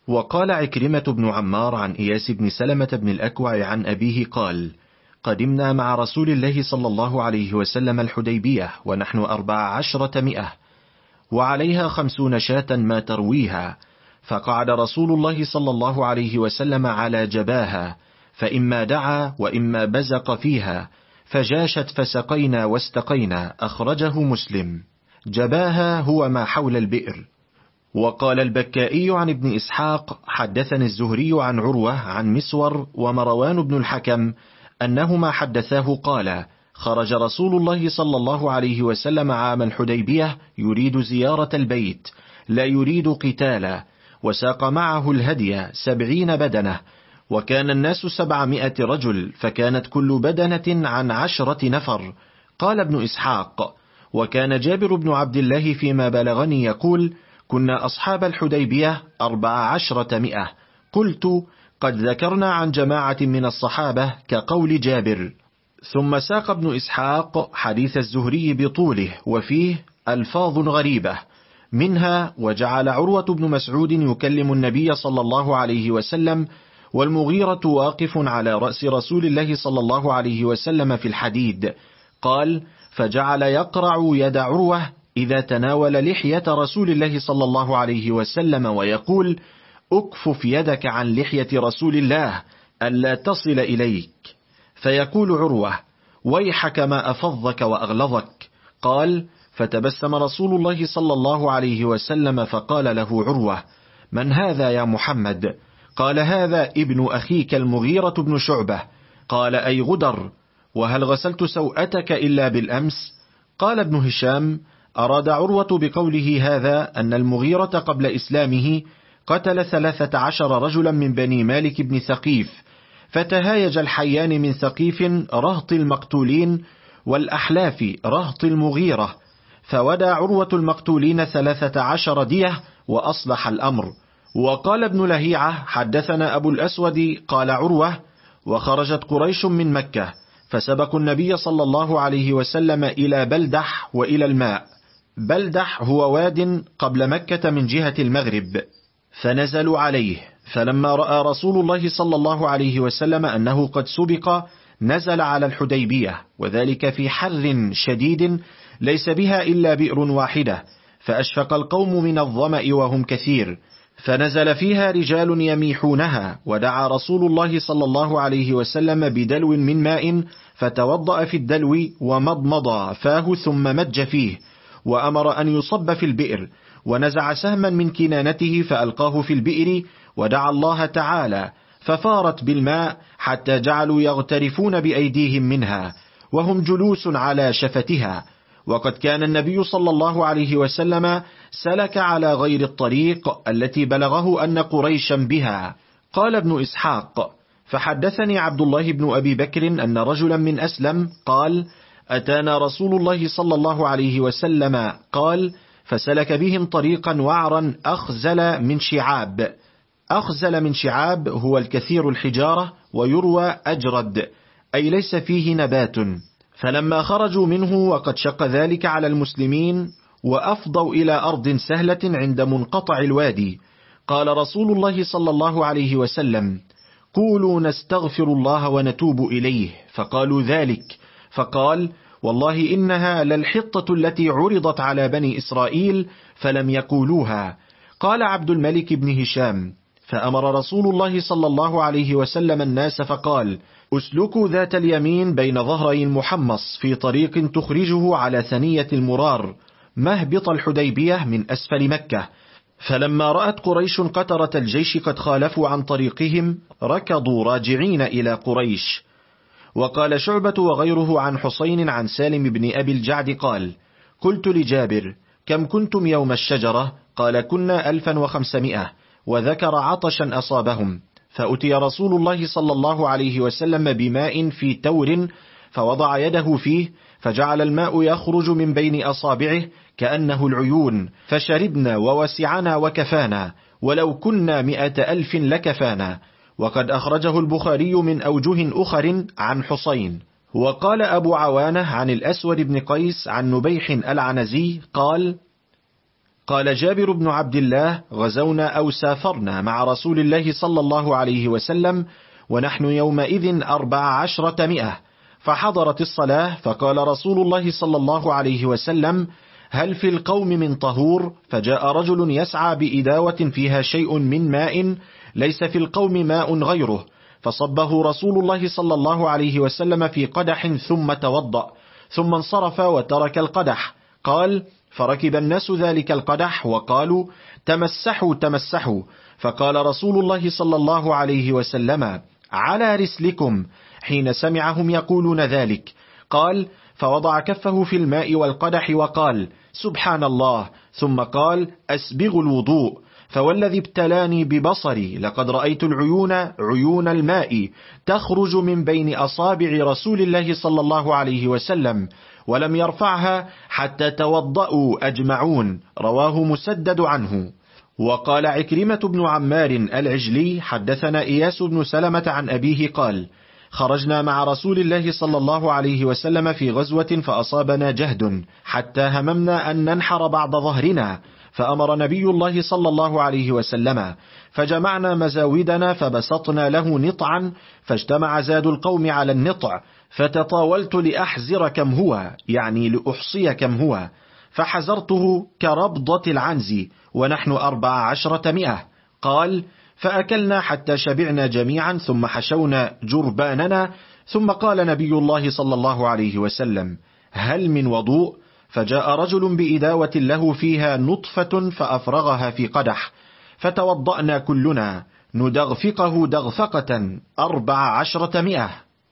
وقال عكرمة بن عمار عن إياس بن سلمة بن الأكوع عن أبيه قال: قدمنا مع رسول الله صلى الله عليه وسلم الحديبية ونحن 14 وعليها 50 شاة ما ترويها، فقعد رسول الله صلى الله عليه وسلم على جباها، فإما دعا وإما بزق فيها، فجاشت فسقينا واستقينا. أخرجه مسلم. جباها هو ما حول البئر. وقال البكائي عن ابن إسحاق: حدثني الزهري عن عروة عن مسور ومروان بن الحكم أنهما حدثاه قال: خرج رسول الله صلى الله عليه وسلم عام الحديبية يريد زيارة البيت لا يريد قتالا، وساق معه الهدي 70 بدنة، وكان الناس 700 رجل، فكانت كل بدنة عن 10 نفر. قال ابن إسحاق: وكان جابر بن عبد الله فيما بلغني يقول: كنا أصحاب الحديبية 14. قلت: قد ذكرنا عن جماعة من الصحابة كقول جابر. ثم ساق ابن إسحاق حديث الزهري بطوله وفيه ألفاظ غريبة، منها: وجعل عروة بن مسعود يكلم النبي صلى الله عليه وسلم والمغيرة واقف على رأس رسول الله صلى الله عليه وسلم في الحديد. قال: فجعل يقرع يد عروة إذا تناول لحية رسول الله صلى الله عليه وسلم ويقول: أكفف يدك عن لحية رسول الله ألا تصل إليك. فيقول عروة: ويحك ما أفضك وأغلظك. قال: فتبسم رسول الله صلى الله عليه وسلم فقال له عروة: من هذا يا محمد؟ قال: هذا ابن أخيك المغيرة بن شعبة. قال: أي غدر، وهل غسلت سوءتك إلا بالأمس؟ قال ابن هشام: أراد عروة بقوله هذا أن المغيرة قبل إسلامه قتل 13 رجلا من بني مالك بن ثقيف، فتهايج الحيان من ثقيف رهط المقتولين والأحلاف رهط المغيرة، فودى عروة المقتولين 13 دية وأصلح الأمر. وقال ابن لهيعة: حدثنا أبو الأسود قال عروة: وخرجت قريش من مكة فسبقوا النبي صلى الله عليه وسلم إلى بلدح وإلى الماء. بلدح هو واد قبل مكة من جهة المغرب، فنزلوا عليه، فلما رأى رسول الله صلى الله عليه وسلم أنه قد سبق نزل على الحديبية، وذلك في حر شديد ليس بها إلا بئر واحدة، فأشفق القوم من الظمأ وهم كثير، فنزل فيها رجال يميحونها، ودعا رسول الله صلى الله عليه وسلم بدلو من ماء، فتوضأ في الدلو ومضمض فاه ثم مج فيه، وأمر أن يصب في البئر، ونزع سهما من كنانته فألقاه في البئر، ودعا الله تعالى، ففارت بالماء حتى جعلوا يغترفون بأيديهم منها وهم جلوس على شفتها. وقد كان النبي صلى الله عليه وسلم سلك على غير الطريق التي بلغه أن قريشا بها. قال ابن إسحاق: فحدثني عبد الله بن أبي بكر أن رجلا من أسلم قال: أتانا رسول الله صلى الله عليه وسلم قال: فسلك بهم طريقا وعرا أخزل من شعاب. أخزل من شعاب هو الكثير الحجارة، ويروى أجرد أي ليس فيه نبات. فلما خرجوا منه وقد شق ذلك على المسلمين وأفضوا إلى أرض سهلة عند منقطع الوادي، قال رسول الله صلى الله عليه وسلم: قولوا نستغفر الله ونتوب إليه، فقالوا ذلك، فقال: والله إنها للحطة التي عرضت على بني إسرائيل فلم يقولوها. قال عبد الملك بن هشام: فأمر رسول الله صلى الله عليه وسلم الناس فقال: أسلكوا ذات اليمين بين ظهري المحمص في طريق تخرجه على ثنية المرار مهبط الحديبية من أسفل مكة. فلما رأت قريش قترة الجيش قد خالفوا عن طريقهم ركضوا راجعين إلى قريش. وقال شعبة وغيره عن حسين عن سالم بن أبي الجعد قال: قلت لجابر: كم كنتم يوم الشجرة؟ قال: كنا 1500. وذكر عطشا أصابهم، فأتي رسول الله صلى الله عليه وسلم بماء في تور، فوضع يده فيه، فجعل الماء يخرج من بين أصابعه كأنه العيون، فشربنا ووسعنا وكفانا، ولو كنا 100,000 لكفانا. وقد أخرجه البخاري من أوجه أخر عن حسين. وقال أبو عوانة عن الأسود بن قيس عن نبيح العنزي قال: قال جابر بن عبد الله: غزونا أو سافرنا مع رسول الله صلى الله عليه وسلم ونحن يومئذ 1400، فحضرت الصلاة، فقال رسول الله صلى الله عليه وسلم: هل في القوم من طهور؟ فجاء رجل يسعى بإداوة فيها شيء من ماء، ليس في القوم ماء غيره، فصبه رسول الله صلى الله عليه وسلم في قدح ثم توضأ، ثم انصرف وترك القدح. قال: فركب الناس ذلك القدح وقالوا: تمسحوا تمسحوا، فقال رسول الله صلى الله عليه وسلم: على رسلكم، حين سمعهم يقولون ذلك. قال: فوضع كفه في الماء والقدح وقال: سبحان الله، ثم قال: أسبغ الوضوء، فوالذي ابتلاني ببصري لقد رأيت العيون عيون الماء تخرج من بين أصابع رسول الله صلى الله عليه وسلم، ولم يرفعها حتى توضأوا أجمعون. رواه مسدد عنه. وقال عكرمة بن عمار العجلي: حدثنا إياس بن سلمة عن أبيه قال: خرجنا مع رسول الله صلى الله عليه وسلم في غزوة فأصابنا جهد، حتى هممنا أن ننحر بعض ظهرنا، فأمر نبي الله صلى الله عليه وسلم، فجمعنا مزاودنا فبسطنا له نطعا، فاجتمع زاد القوم على النطع، فتطاولت لأحزر كم هو، يعني لأحصي كم هو، فحزرته كربضة العنز، ونحن 1400. قال: فأكلنا حتى شبعنا جميعا، ثم حشونا جرباننا، ثم قال نبي الله صلى الله عليه وسلم: هل من وضوء؟ فجاء رجل بإداوة له فيها نطفة فأفرغها في قدح، فتوضأنا كلنا ندغفقه دغفقة 1400.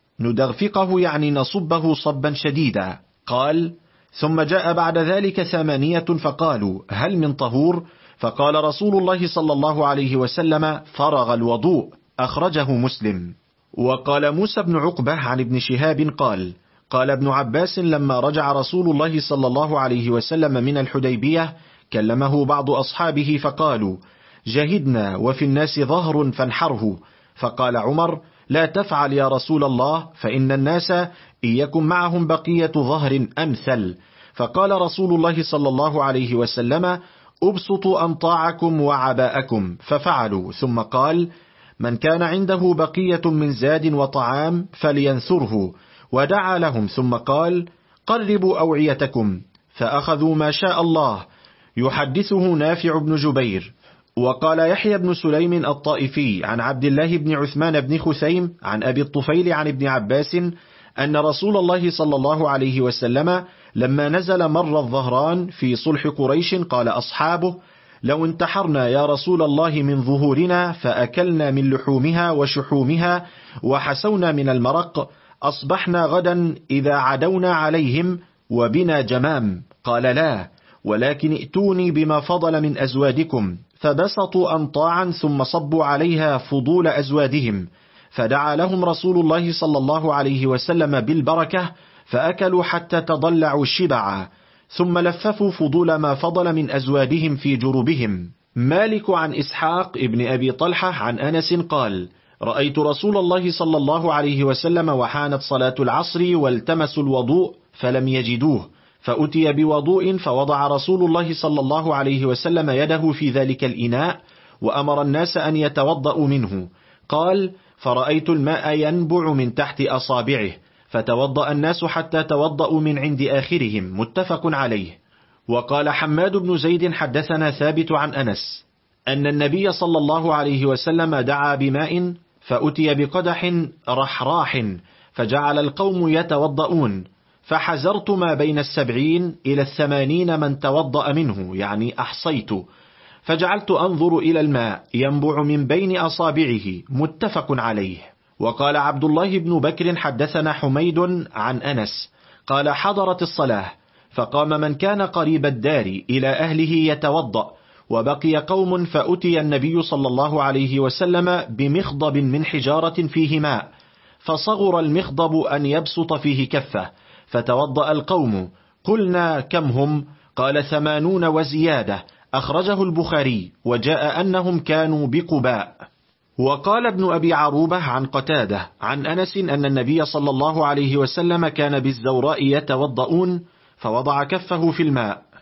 ندغفقه يعني نصبه صبا شديدا. قال: ثم جاء بعد ذلك 8 فقالوا: هل من طهور؟ فقال رسول الله صلى الله عليه وسلم: فرغ الوضوء. أخرجه مسلم. وقال موسى بن عقبة عن ابن شهاب قال: قال ابن عباس: لما رجع رسول الله صلى الله عليه وسلم من الحديبية كلمه بعض أصحابه فقالوا: جهدنا وفي الناس ظهر فانحره. فقال عمر: لا تفعل يا رسول الله، فإن الناس إن يكن معهم بقية ظهر أمثل. فقال رسول الله صلى الله عليه وسلم: أبسطوا أنطاعكم وعباءكم، ففعلوا. ثم قال: من كان عنده بقية من زاد وطعام فلينثره، ودعا لهم، ثم قال: قربوا أوعيتكم، فأخذوا ما شاء الله. يحدثه نافع بن جبير. وقال يحيى بن سليم الطائفي عن عبد الله بن عثمان بن خثيم عن أبي الطفيل عن ابن عباس أن رسول الله صلى الله عليه وسلم لما نزل مر الظهران في صلح قريش قال أصحابه: لو انتحرنا يا رسول الله من ظهورنا فأكلنا من لحومها وشحومها وحسونا من المرق، أصبحنا غدا إذا عدونا عليهم وبنا جمام. قال: لا، ولكن ائتوني بما فضل من أزوادكم. فبسطوا أنطاعا ثم صبوا عليها فضول أزوادهم، فدعا لهم رسول الله صلى الله عليه وسلم بالبركة، فأكلوا حتى تضلعوا الشبع، ثم لففوا فضول ما فضل من أزوادهم في جربهم. مالك عن إسحاق ابن أبي طلحة عن أنس قال: رأيت رسول الله صلى الله عليه وسلم وحانت صلاة العصر والتمسوا الوضوء فلم يجدوه، فأتي بوضوء، فوضع رسول الله صلى الله عليه وسلم يده في ذلك الإناء، وأمر الناس أن يتوضأوا منه. قال: فرأيت الماء ينبع من تحت أصابعه، فتوضأ الناس حتى توضأوا من عند آخرهم. متفق عليه. وقال حماد بن زيد: حدثنا ثابت عن أنس أن النبي صلى الله عليه وسلم دعا بماء، فأتي بقدح رحراح، فجعل القوم يتوضؤون، فحزرت ما بين 70 إلى 80 من توضأ منه، يعني أحصيت، فجعلت أنظر إلى الماء ينبع من بين أصابعه. متفق عليه. وقال عبد الله بن بكر: حدثنا حميد عن أنس قال: حضرت الصلاة، فقام من كان قريب الدار إلى أهله يتوضأ، وبقي قوم، فأتي النبي صلى الله عليه وسلم بمخضب من حجارة فيه ماء، فصغر المخضب أن يبسط فيه كفه، فتوضأ القوم. قلنا: كم هم؟ قال: 80 وزيادة. أخرجه البخاري. وجاء أنهم كانوا بقباء. وقال ابن أبي عروبة عن قتادة عن أنس أن النبي صلى الله عليه وسلم كان بالزوراء يتوضؤون، فوضع كفه في الماء،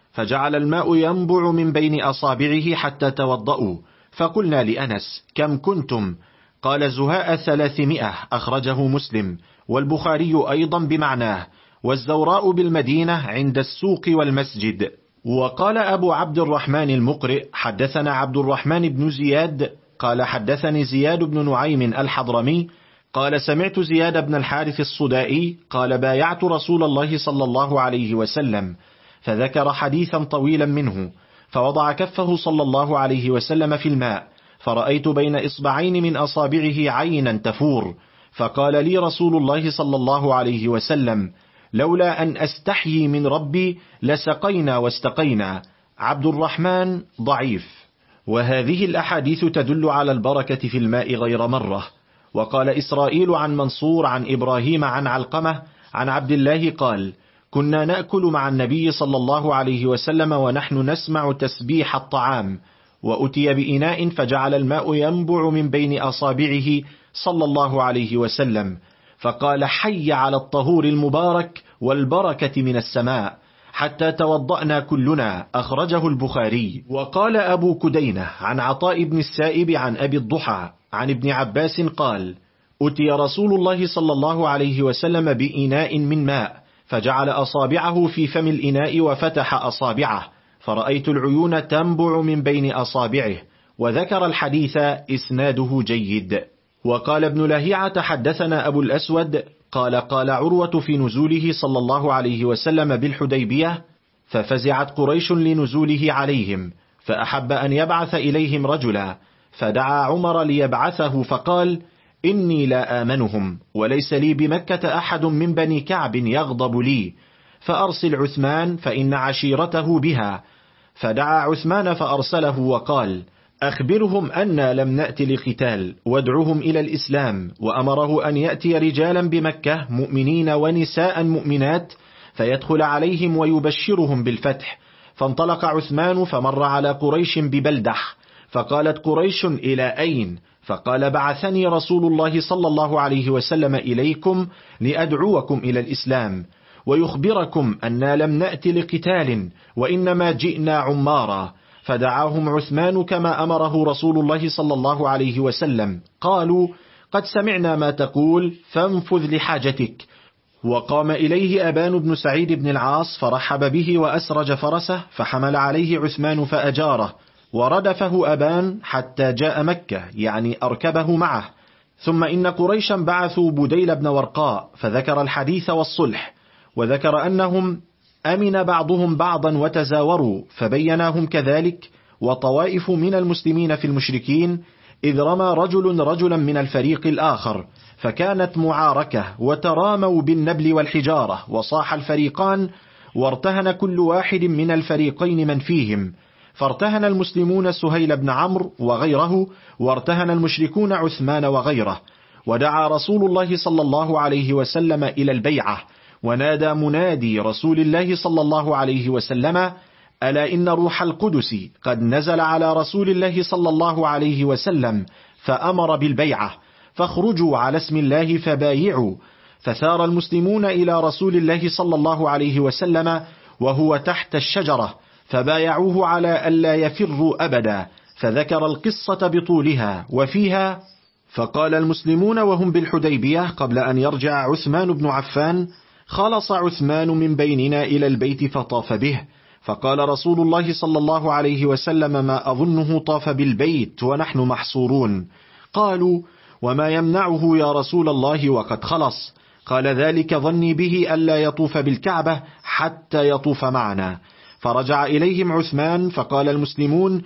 فجعل الماء ينبع من بين أصابعه حتى توضأوا. فقلنا لأنس: كم كنتم؟ قال: زهاء 300. أخرجه مسلم، والبخاري أيضا بمعناه، والزوراء بالمدينة عند السوق والمسجد. وقال أبو عبد الرحمن المقرئ: حدثنا عبد الرحمن بن زياد قال حدثني زياد بن نعيم الحضرمي قال: سمعت زياد بن الحارث الصدائي قال: بايعت رسول الله صلى الله عليه وسلم، فذكر حديثا طويلا منه، فوضع كفه صلى الله عليه وسلم في الماء، فرأيت بين إصبعين من أصابعه عينا تفور، فقال لي رسول الله صلى الله عليه وسلم: لولا أن أستحيي من ربي لسقينا واستقينا. عبد الرحمن ضعيف. وهذه الأحاديث تدل على البركة في الماء غير مرة. وقال إسرائيل عن منصور عن إبراهيم عن علقمة عن عبد الله قال: كنا نأكل مع النبي صلى الله عليه وسلم ونحن نسمع تسبيح الطعام، وأتي بإناء فجعل الماء ينبع من بين أصابعه صلى الله عليه وسلم، فقال: حي على الطهور المبارك والبركة من السماء، حتى توضأنا كلنا. أخرجه البخاري. وقال أبو كدينة عن عطاء بن السائب عن أبي الضحى عن ابن عباس قال: أتي رسول الله صلى الله عليه وسلم بإناء من ماء، فجعل أصابعه في فم الإناء وفتح أصابعه، فرأيت العيون تنبع من بين أصابعه. وذكر الحديث إسناده جيد. وقال ابن لهيعة: حدثنا أبو الأسود قال: قال عروة في نزوله صلى الله عليه وسلم بالحديبية، ففزعت قريش لنزوله عليهم، فأحب أن يبعث إليهم رجلا، فدعا عمر ليبعثه، فقال: إني لا آمنهم، وليس لي بمكة أحد من بني كعب يغضب لي، فأرسل عثمان فإن عشيرته بها. فدعا عثمان فأرسله وقال: أخبرهم أن لم نأت لقتال، وادعهم إلى الإسلام. وأمره أن يأتي رجالا بمكة مؤمنين ونساء مؤمنات، فيدخل عليهم ويبشرهم بالفتح. فانطلق عثمان فمر على قريش ببلدح، فقالت قريش: إلى أين؟ فقال: بعثني رسول الله صلى الله عليه وسلم إليكم لأدعوكم إلى الإسلام، ويخبركم أننا لم نأت لقتال، وإنما جئنا عمارا. فدعاهم عثمان كما أمره رسول الله صلى الله عليه وسلم. قالوا: قد سمعنا ما تقول، فانفذ لحاجتك. وقام إليه أبان بن سعيد بن العاص فرحب به وأسرج فرسه، فحمل عليه عثمان فأجاره، وردفه أبان حتى جاء مكة، يعني أركبه معه. ثم إن قريشا بعثوا بديل بن ورقاء، فذكر الحديث والصلح، وذكر أنهم أمن بعضهم بعضا وتزاوروا، فبيناهم كذلك. وطوائف من المسلمين في المشركين، إذ رمى رجل رجلا من الفريق الآخر، فكانت معاركة، وتراموا بالنبل والحجارة، وصاح الفريقان، وارتهن كل واحد من الفريقين من فيهم. فارتهن المسلمون سهيل بن عمرو وغيره، وارتهن المشركون عثمان وغيره. ودعا رسول الله صلى الله عليه وسلم إلى البيعة، ونادى منادي رسول الله صلى الله عليه وسلم: ألا إن روح القدس قد نزل على رسول الله صلى الله عليه وسلم، فأمر بالبيعة، فاخرجوا على اسم الله فبايعوا. فثار المسلمون إلى رسول الله صلى الله عليه وسلم وهو تحت الشجرة، فبايعوه على ألا يفروا أبدا، فذكر القصة بطولها وفيها: فقال المسلمون وهم بالحديبية قبل أن يرجع عثمان بن عفان: خلص عثمان من بيننا إلى البيت فطاف به، فقال رسول الله صلى الله عليه وسلم: ما أظنه طاف بالبيت ونحن محصورون. قالوا: وما يمنعه يا رسول الله وقد خلص؟ قال: ذلك ظني به ألا يطوف بالكعبة حتى يطوف معنا. فرجع إليهم عثمان، فقال المسلمون: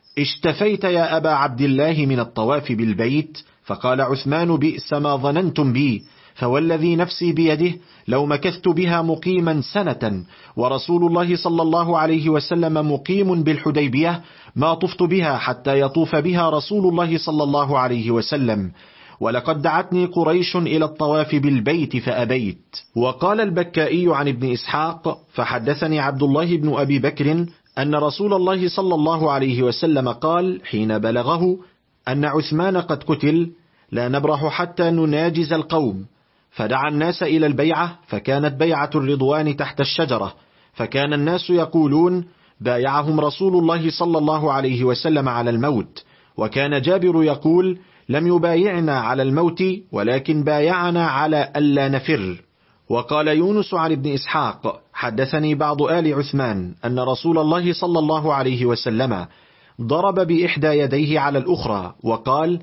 اشتفيت يا أبا عبد الله من الطواف بالبيت؟ فقال عثمان: بئس ما ظننتم بي، فوالذي نفسي بيده لو مكثت بها مقيما سنة ورسول الله صلى الله عليه وسلم مقيم بالحديبية ما طفت بها حتى يطوف بها رسول الله صلى الله عليه وسلم، ولقد دعتني قريش إلى الطواف بالبيت فأبيت. وقال البكائي عن ابن إسحاق: فحدثني عبد الله بن أبي بكر أن رسول الله صلى الله عليه وسلم قال حين بلغه أن عثمان قد قتل: لا نبرح حتى نناجز القوم. فدعا الناس إلى البيعة، فكانت بيعة الرضوان تحت الشجرة، فكان الناس يقولون: بايعهم رسول الله صلى الله عليه وسلم على الموت. وكان جابر يقول: لم يبايعنا على الموت ولكن بايعنا على ألا نفر. وقال يونس عن ابن إسحاق: حدثني بعض آل عثمان أن رسول الله صلى الله عليه وسلم ضرب بإحدى يديه على الأخرى وقال: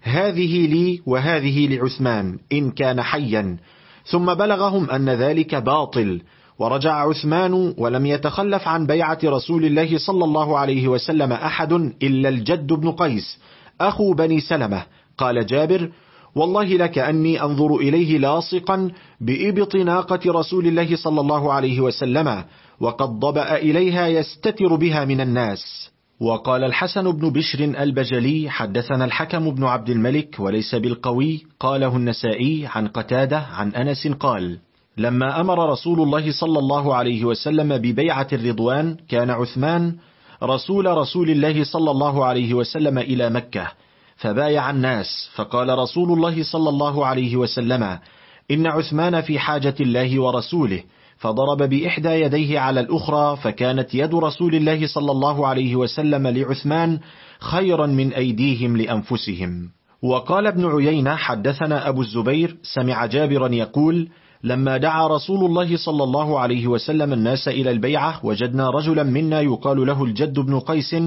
هذه لي وهذه لعثمان إن كان حيا. ثم بلغهم أن ذلك باطل، ورجع عثمان ولم يتخلف عن بيعة رسول الله صلى الله عليه وسلم أحد إلا الجد بن قيس أخو بني سلمة. قال جابر: والله لكأني أنظر إليه لاصقا بإبط ناقة رسول الله صلى الله عليه وسلم وقد ضبأ إليها يستتر بها من الناس. وقال الحسن بن بشر البجلي: حدثنا الحكم بن عبد الملك وليس بالقوي، قاله النسائي عن قتادة عن أنس قال: لما أمر رسول الله صلى الله عليه وسلم ببيعة الرضوان كان عثمان رسول الله صلى الله عليه وسلم إلى مكة، فبايع الناس، فقال رسول الله صلى الله عليه وسلم: إن عثمان في حاجة الله ورسوله، فضرب بإحدى يديه على الأخرى، فكانت يد رسول الله صلى الله عليه وسلم لعثمان خيرا من أيديهم لأنفسهم. وقال ابن عيينة: حدثنا أبو الزبير سمع جابرا يقول: لما دعا رسول الله صلى الله عليه وسلم الناس إلى البيعة وجدنا رجلا منا يقال له الجد بن قيس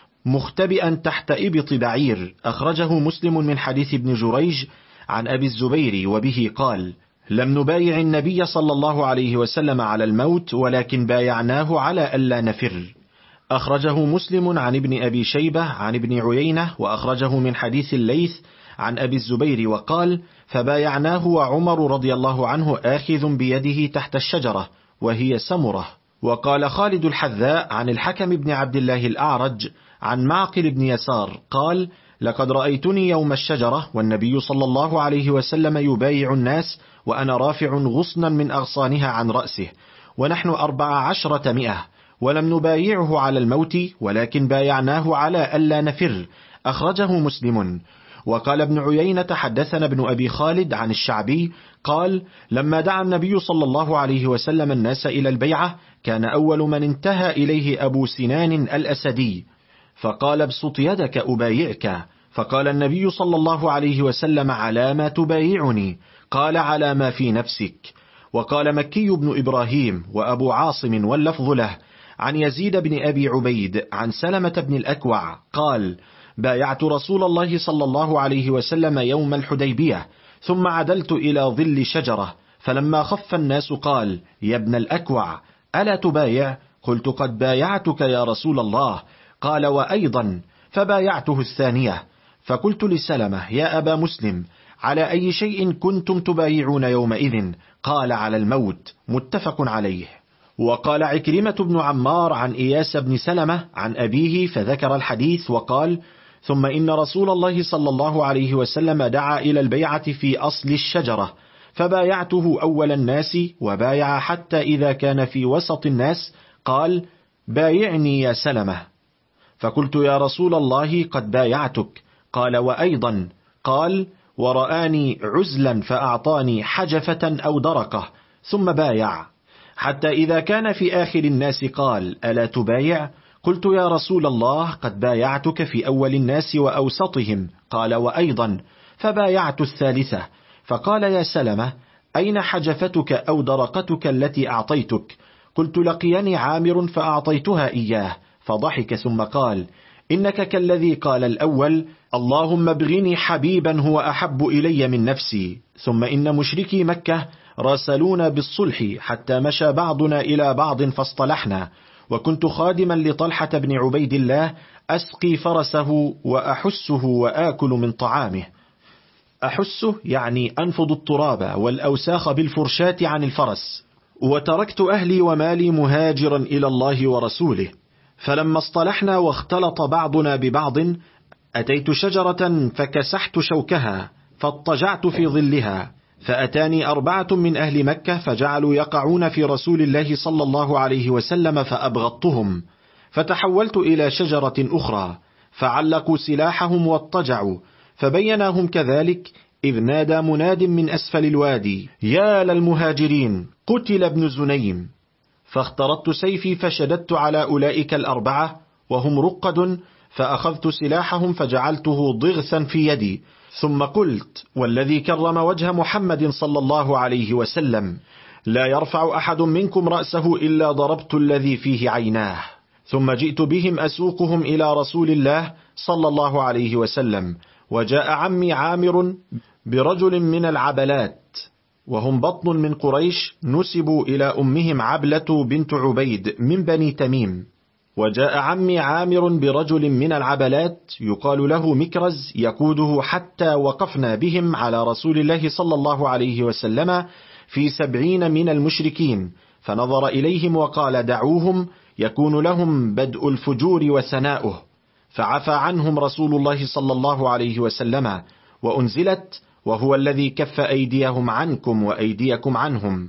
مختبئا تحت إبط بعير. أخرجه مسلم من حديث ابن جريج عن أبي الزبير وبه قال: لم نبايع النبي صلى الله عليه وسلم على الموت ولكن بايعناه على ألا نفر. أخرجه مسلم عن ابن أبي شيبة عن ابن عيينة، وأخرجه من حديث الليث عن أبي الزبير وقال: فبايعناه وعمر رضي الله عنه آخذ بيده تحت الشجرة وهي سمرة. وقال خالد الحذاء عن الحكم بن عبد الله الأعرج عن معقل بن يسار قال: لقد رأيتني يوم الشجرة والنبي صلى الله عليه وسلم يبايع الناس وأنا رافع غصنا من أغصانها عن رأسه، ونحن 1400، ولم نبايعه على الموت ولكن بايعناه على ألا نفر. أخرجه مسلم. وقال ابن عيينة: حدثنا ابن أبي خالد عن الشعبي قال: لما دعا النبي صلى الله عليه وسلم الناس إلى البيعة كان أول من انتهى إليه أبو سنان الأسدي، فقال: ابسط يدك أبايعك. فقال النبي صلى الله عليه وسلم: على ما تبايعني؟ قال: على ما في نفسك. وقال مكي بن إبراهيم وأبو عاصم واللفظ له عن يزيد بن أبي عبيد عن سلمة بن الأكوع قال: بايعت رسول الله صلى الله عليه وسلم يوم الحديبية، ثم عدلت إلى ظل شجرة، فلما خف الناس قال: يا ابن الأكوع ألا تبايع؟ قلت: قد بايعتك يا رسول الله. قال: وأيضا. فبايعته الثانية. فقلت لسلمة: يا أبا مسلم، على أي شيء كنتم تبايعون يومئذ؟ قال: على الموت. متفق عليه. وقال عكرمة بن عمار عن إياس بن سلمة عن أبيه فذكر الحديث وقال: ثم إن رسول الله صلى الله عليه وسلم دعا إلى البيعة في أصل الشجرة، فبايعته أول الناس، وبايع حتى إذا كان في وسط الناس قال: بايعني يا سلمة. فقلت: يا رسول الله قد بايعتك. قال: وأيضا. قال: ورآني عزلا فأعطاني حجفة أو درقة، ثم بايع حتى إذا كان في آخر الناس قال: ألا تبايع؟ قلت: يا رسول الله قد بايعتك في أول الناس وأوسطهم. قال: وأيضا. فبايعت الثالثة. فقال: يا سلمة، أين حجفتك أو درقتك التي أعطيتك؟ قلت: لقيني عامر فأعطيتها إياه. فضحك ثم قال: إنك كالذي قال الأول: اللهم ابغني حبيبا هو أحب إلي من نفسي. ثم إن مشركي مكة راسلونا بالصلح حتى مشى بعضنا إلى بعض فاصطلحنا، وكنت خادما لطلحة بن عبيد الله أسقي فرسه وأحسه وآكل من طعامه. أحسه يعني أنفض التراب والأوساخ بالفرشاة عن الفرس. وتركت أهلي ومالي مهاجرا إلى الله ورسوله. فلما اصطلحنا واختلط بعضنا ببعض أتيت شجرة فكسحت شوكها فاضطجعت في ظلها، فأتاني 4 من أهل مكة فجعلوا يقعون في رسول الله صلى الله عليه وسلم فأبغضتهم، فتحولت إلى شجرة أخرى فعلقوا سلاحهم واضطجعوا، فبيناهم كذلك إذ نادى مناد من أسفل الوادي: يا للمهاجرين، قتل ابن زنيم. فاخترت سيفي فشددت على أولئك الأربعة وهم رقد، فأخذت سلاحهم فجعلته ضغثا في يدي، ثم قلت: والذي كرم وجه محمد صلى الله عليه وسلم لا يرفع أحد منكم رأسه إلا ضربت الذي فيه عيناه. ثم جئت بهم أسوقهم إلى رسول الله صلى الله عليه وسلم، وجاء عمي عامر برجل من العبلات، وهم بطن من قريش نسبوا إلى أمهم عبلة بنت عبيد من بني تميم. وجاء عمي عامر برجل من العبلات يقال له مكرز يقوده، حتى وقفنا بهم على رسول الله صلى الله عليه وسلم في 70 من المشركين، فنظر إليهم وقال: دعوهم، يكون لهم بدء الفجور وسناؤه. فعفى عنهم رسول الله صلى الله عليه وسلم، وأنزلت: وهو الذي كف أيديهم عنكم وأيديكم عنهم.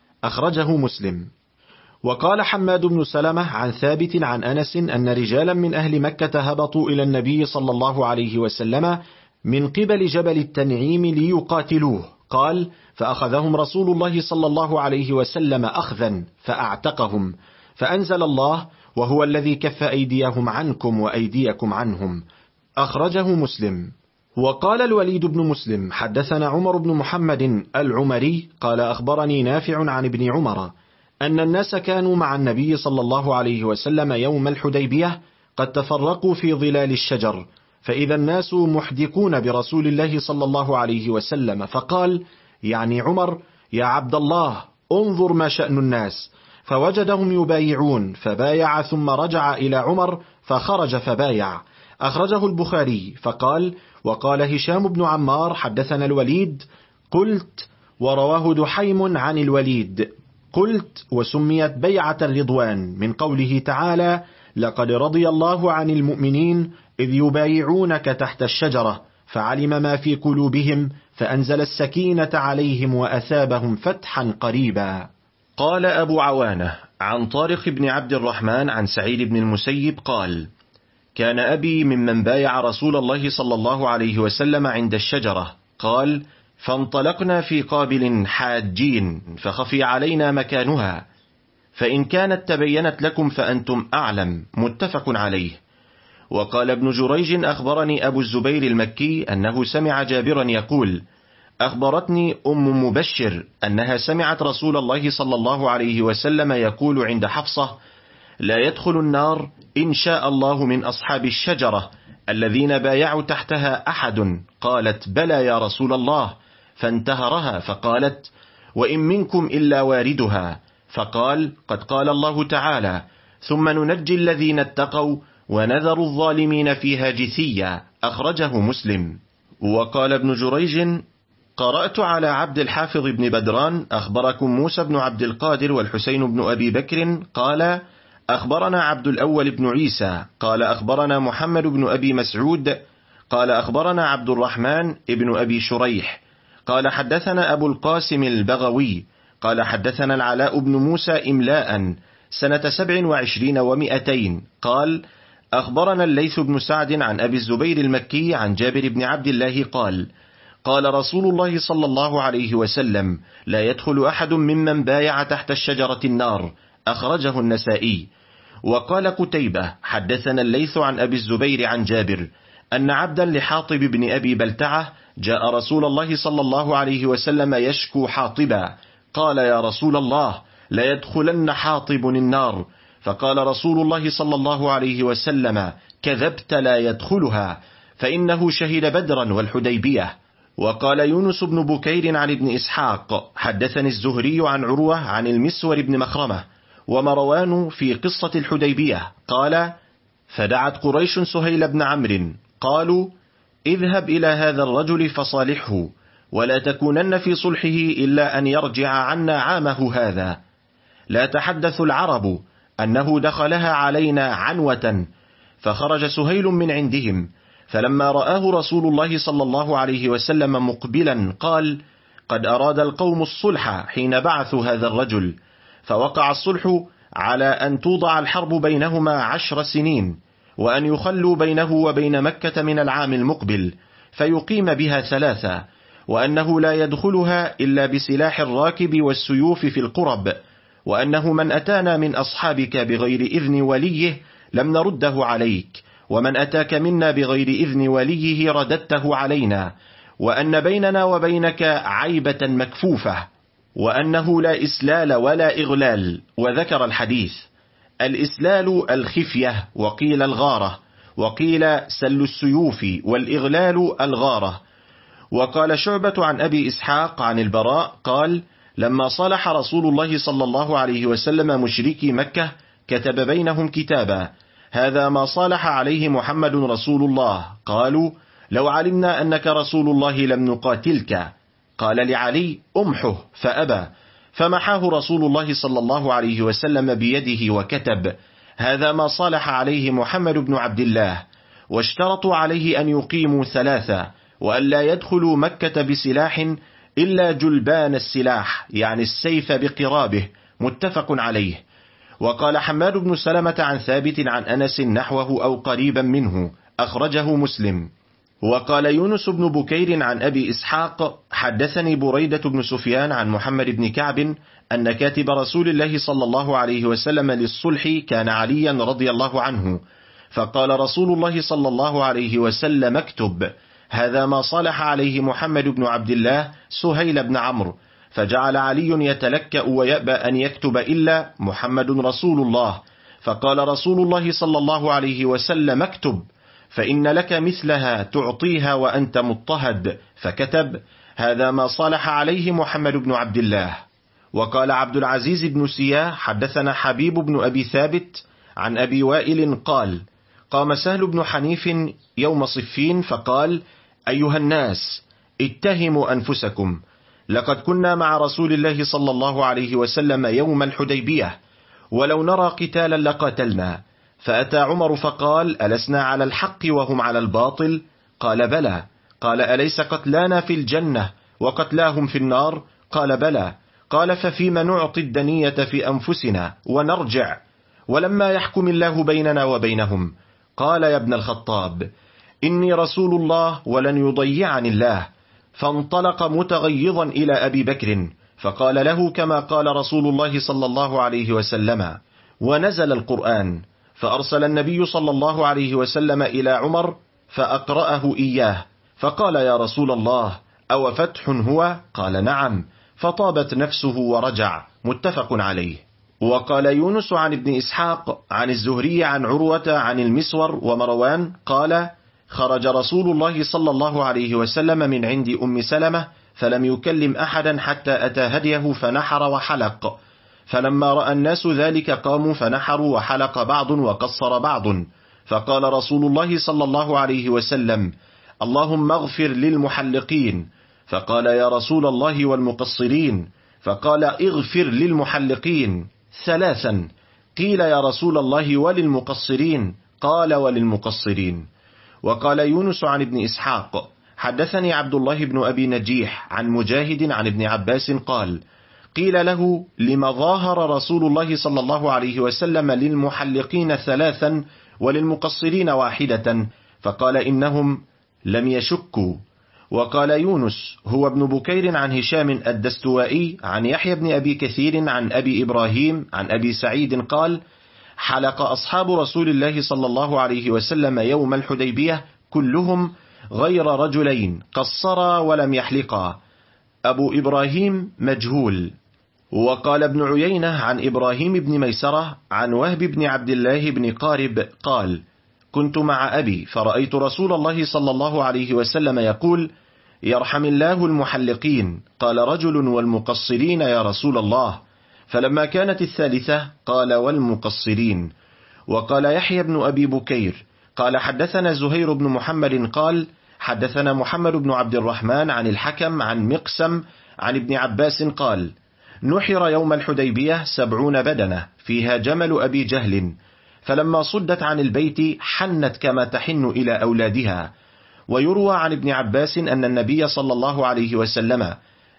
أخرجه مسلم. وقال حماد بن سلمة عن ثابت عن أنس أن رجالا من أهل مكة هبطوا إلى النبي صلى الله عليه وسلم من قبل جبل التنعيم ليقاتلوه، قال: فأخذهم رسول الله صلى الله عليه وسلم أخذا فأعتقهم، فأنزل الله: وهو الذي كف أيديهم عنكم وأيديكم عنهم. أخرجه مسلم. وقال الوليد بن مسلم: حدثنا عمر بن محمد العمري قال: أخبرني نافع عن ابن عمر أن الناس كانوا مع النبي صلى الله عليه وسلم يوم الحديبية قد تفرقوا في ظلال الشجر، فإذا الناس محدقون برسول الله صلى الله عليه وسلم، فقال، يعني عمر: يا عبد الله، انظر ما شأن الناس. فوجدهم يبايعون فبايع، ثم رجع إلى عمر فخرج فبايع. أخرجه البخاري. فقال: وقال هشام بن عمار: حدثنا الوليد. قلت: ورواه دحيم عن الوليد. قلت: وسميت بيعة الرضوان من قوله تعالى: لقد رضي الله عن المؤمنين إذ يبايعونك تحت الشجرة فعلم ما في قلوبهم فأنزل السكينة عليهم وأثابهم فتحا قريبا. قال أبو عوانة عن طارق بن عبد الرحمن عن سعيد بن المسيب قال: كان أبي ممن بايع رسول الله صلى الله عليه وسلم عند الشجرة. قال: فانطلقنا في قابل حاجين، فخفي علينا مكانها، فإن كانت تبينت لكم فأنتم أعلم. متفق عليه. وقال ابن جريج: أخبرني أبو الزبير المكي أنه سمع جابرا يقول: أخبرتني أم مبشر أنها سمعت رسول الله صلى الله عليه وسلم يقول عند حفصة: لا يدخل النار إن شاء الله من أصحاب الشجرة الذين بايعوا تحتها أحد. قالت: بلى يا رسول الله، فانتهرها، فقالت: وإن منكم إلا واردها. فقال: قد قال الله تعالى: ثم ننجي الذين اتقوا ونذر الظالمين فيها جثيا. أخرجه مسلم. وقال ابن جريج: قرأت على عبد الحافظ بن بدران: أخبركم موسى بن عبد القادر والحسين بن أبي بكر قال: أخبرنا عبد الأول بن عيسى قال: أخبرنا محمد بن أبي مسعود قال: أخبرنا عبد الرحمن بن أبي شريح قال: حدثنا أبو القاسم البغوي قال: حدثنا العلاء بن موسى إملاء سنة 27 و200 قال: أخبرنا الليث بن سعد عن أبي الزبير المكي عن جابر بن عبد الله قال: قال رسول الله صلى الله عليه وسلم: لا يدخل أحد ممن بايع تحت الشجرة النار. أخرجه النسائي. وقال قتيبة: حدثنا الليث عن أبي الزبير عن جابر أن عبدا لحاطب بن أبي بلتعة جاء رسول الله صلى الله عليه وسلم يشكو حاطبا، قال: يا رسول الله، لا يدخلن حاطب النار. فقال رسول الله صلى الله عليه وسلم: كذبت، لا يدخلها، فإنه شهد بدرا والحديبية. وقال يونس بن بكير عن ابن إسحاق: حدثني الزهري عن عروة عن المسور بن مخرمة ومروان في قصة الحديبية قال: فدعت قريش سهيل بن عمرو قالوا: اذهب إلى هذا الرجل فصالحه، ولا تكونن في صلحه إلا أن يرجع عنا عامه هذا. لا تحدث العرب أنه دخلها علينا عنوة. فخرج سهيل من عندهم، فلما رآه رسول الله صلى الله عليه وسلم مقبلا قال: قد أراد القوم الصلح حين بعثوا هذا الرجل، فوقع الصلح على أن توضع الحرب بينهما 10 سنين، وأن يخلوا بينه وبين مكة من العام المقبل، فيقيم بها 3، وأنه لا يدخلها إلا بسلاح الراكب والسيوف في القرب، وأنه من أتانا من أصحابك بغير إذن وليه لم نرده عليك، ومن أتاك منا بغير إذن وليه رددته علينا، وأن بيننا وبينك عيبة مكفوفة، وأنه لا إسلال ولا إغلال. وذكر الحديث. الإسلال الخفية، وقيل الغارة، وقيل سل السيوف، والإغلال الغارة. وقال شعبة عن أبي إسحاق عن البراء قال: لما صالح رسول الله صلى الله عليه وسلم مشركي مكة كتب بينهم كتابا: هذا ما صالح عليه محمد رسول الله. قالوا: لو علمنا أنك رسول الله لم نقاتلك. قال لعلي: أمحه، فأبى، فمحاه رسول الله صلى الله عليه وسلم بيده وكتب: هذا ما صالح عليه محمد بن عبد الله. واشترطوا عليه أن يقيموا 3، وأن لا يدخلوا مكة بسلاح إلا جلبان السلاح، يعني السيف بقرابه، متفق عليه. وقال حماد بن سلمة عن ثابت عن أنس نحوه أو قريبا منه، أخرجه مسلم. وقال يونس بن بكير عن أبي إسحاق: حدثني بريدة بن سفيان عن محمد بن كعب أن كاتب رسول الله صلى الله عليه وسلم للصلح كان عليا رضي الله عنه، فقال رسول الله صلى الله عليه وسلم: اكتب: هذا ما صالح عليه محمد بن عبد الله سهيل بن عمرو. فجعل علي يتلكأ ويأبى أن يكتب إلا محمد رسول الله، فقال رسول الله صلى الله عليه وسلم: اكتب، فإن لك مثلها تعطيها وأنت مضطهد. فكتب: هذا ما صالح عليه محمد بن عبد الله. وقال عبد العزيز بن سياه: حدثنا حبيب بن أبي ثابت عن أبي وائل قال: قام سهل بن حنيف يوم صفين فقال: أيها الناس، اتهموا أنفسكم، لقد كنا مع رسول الله صلى الله عليه وسلم يوم الحديبية، ولو نرى قتالا لقاتلنا. فأتى عمر فقال: ألسنا على الحق وهم على الباطل؟ قال: بلى. قال: أليس قتلانا في الجنة وقتلاهم في النار؟ قال: بلى. قال: ففيما نعطي الدنية في أنفسنا ونرجع ولما يحكم الله بيننا وبينهم؟ قال: يا ابن الخطاب، إني رسول الله ولن يضيعني الله. فانطلق متغيظا إلى أبي بكر فقال له كما قال رسول الله صلى الله عليه وسلم. ونزل القرآن، فأرسل النبي صلى الله عليه وسلم إلى عمر فأقرأه إياه، فقال: يا رسول الله، أو فتح هو؟ قال: نعم. فطابت نفسه ورجع، متفق عليه. وقال يونس عن ابن إسحاق عن الزهري عن عروة عن المسور ومروان قال: خرج رسول الله صلى الله عليه وسلم من عند أم سلمة فلم يكلم أحدا حتى أتى هديه فنحر وحلق، فلما رأى الناس ذلك قاموا فنحروا وحلق بعض وقصر بعض، فقال رسول الله صلى الله عليه وسلم: اللهم اغفر للمحلقين. فقال: يا رسول الله والمقصرين؟ فقال: اغفر للمحلقين 3. قيل: يا رسول الله وللمقصرين؟ قال: وللمقصرين. وقال يونس عن ابن إسحاق: حدثني عبد الله بن أبي نجيح عن مجاهد عن ابن عباس قال: قيل له: لما ظاهر رسول الله صلى الله عليه وسلم للمحلقين 3 وللمقصرين 1؟ فقال: إنهم لم يشكوا. وقال يونس هو ابن بكير عن هشام الدستوائي عن يحيى بن أبي كثير عن أبي إبراهيم عن أبي سعيد قال: حلق أصحاب رسول الله صلى الله عليه وسلم يوم الحديبية كلهم غير رجلين قصرا ولم يحلقا. أبو إبراهيم مجهول. وقال ابن عيينة عن إبراهيم بن ميسرة عن وهب بن عبد الله بن قارب قال: كنت مع أبي فرأيت رسول الله صلى الله عليه وسلم يقول: يرحم الله المحلقين. قال رجل: والمقصرين يا رسول الله؟ فلما كانت 3 قال: والمقصرين. وقال يحيى بن أبي بكير قال: حدثنا زهير بن محمد قال: حدثنا محمد بن عبد الرحمن عن الحكم عن مقسم عن ابن عباس قال: نحر يوم الحديبية 70 بدنة فيها جمل أبي جهل، فلما صدت عن البيت حنت كما تحن إلى أولادها. ويروى عن ابن عباس أن النبي صلى الله عليه وسلم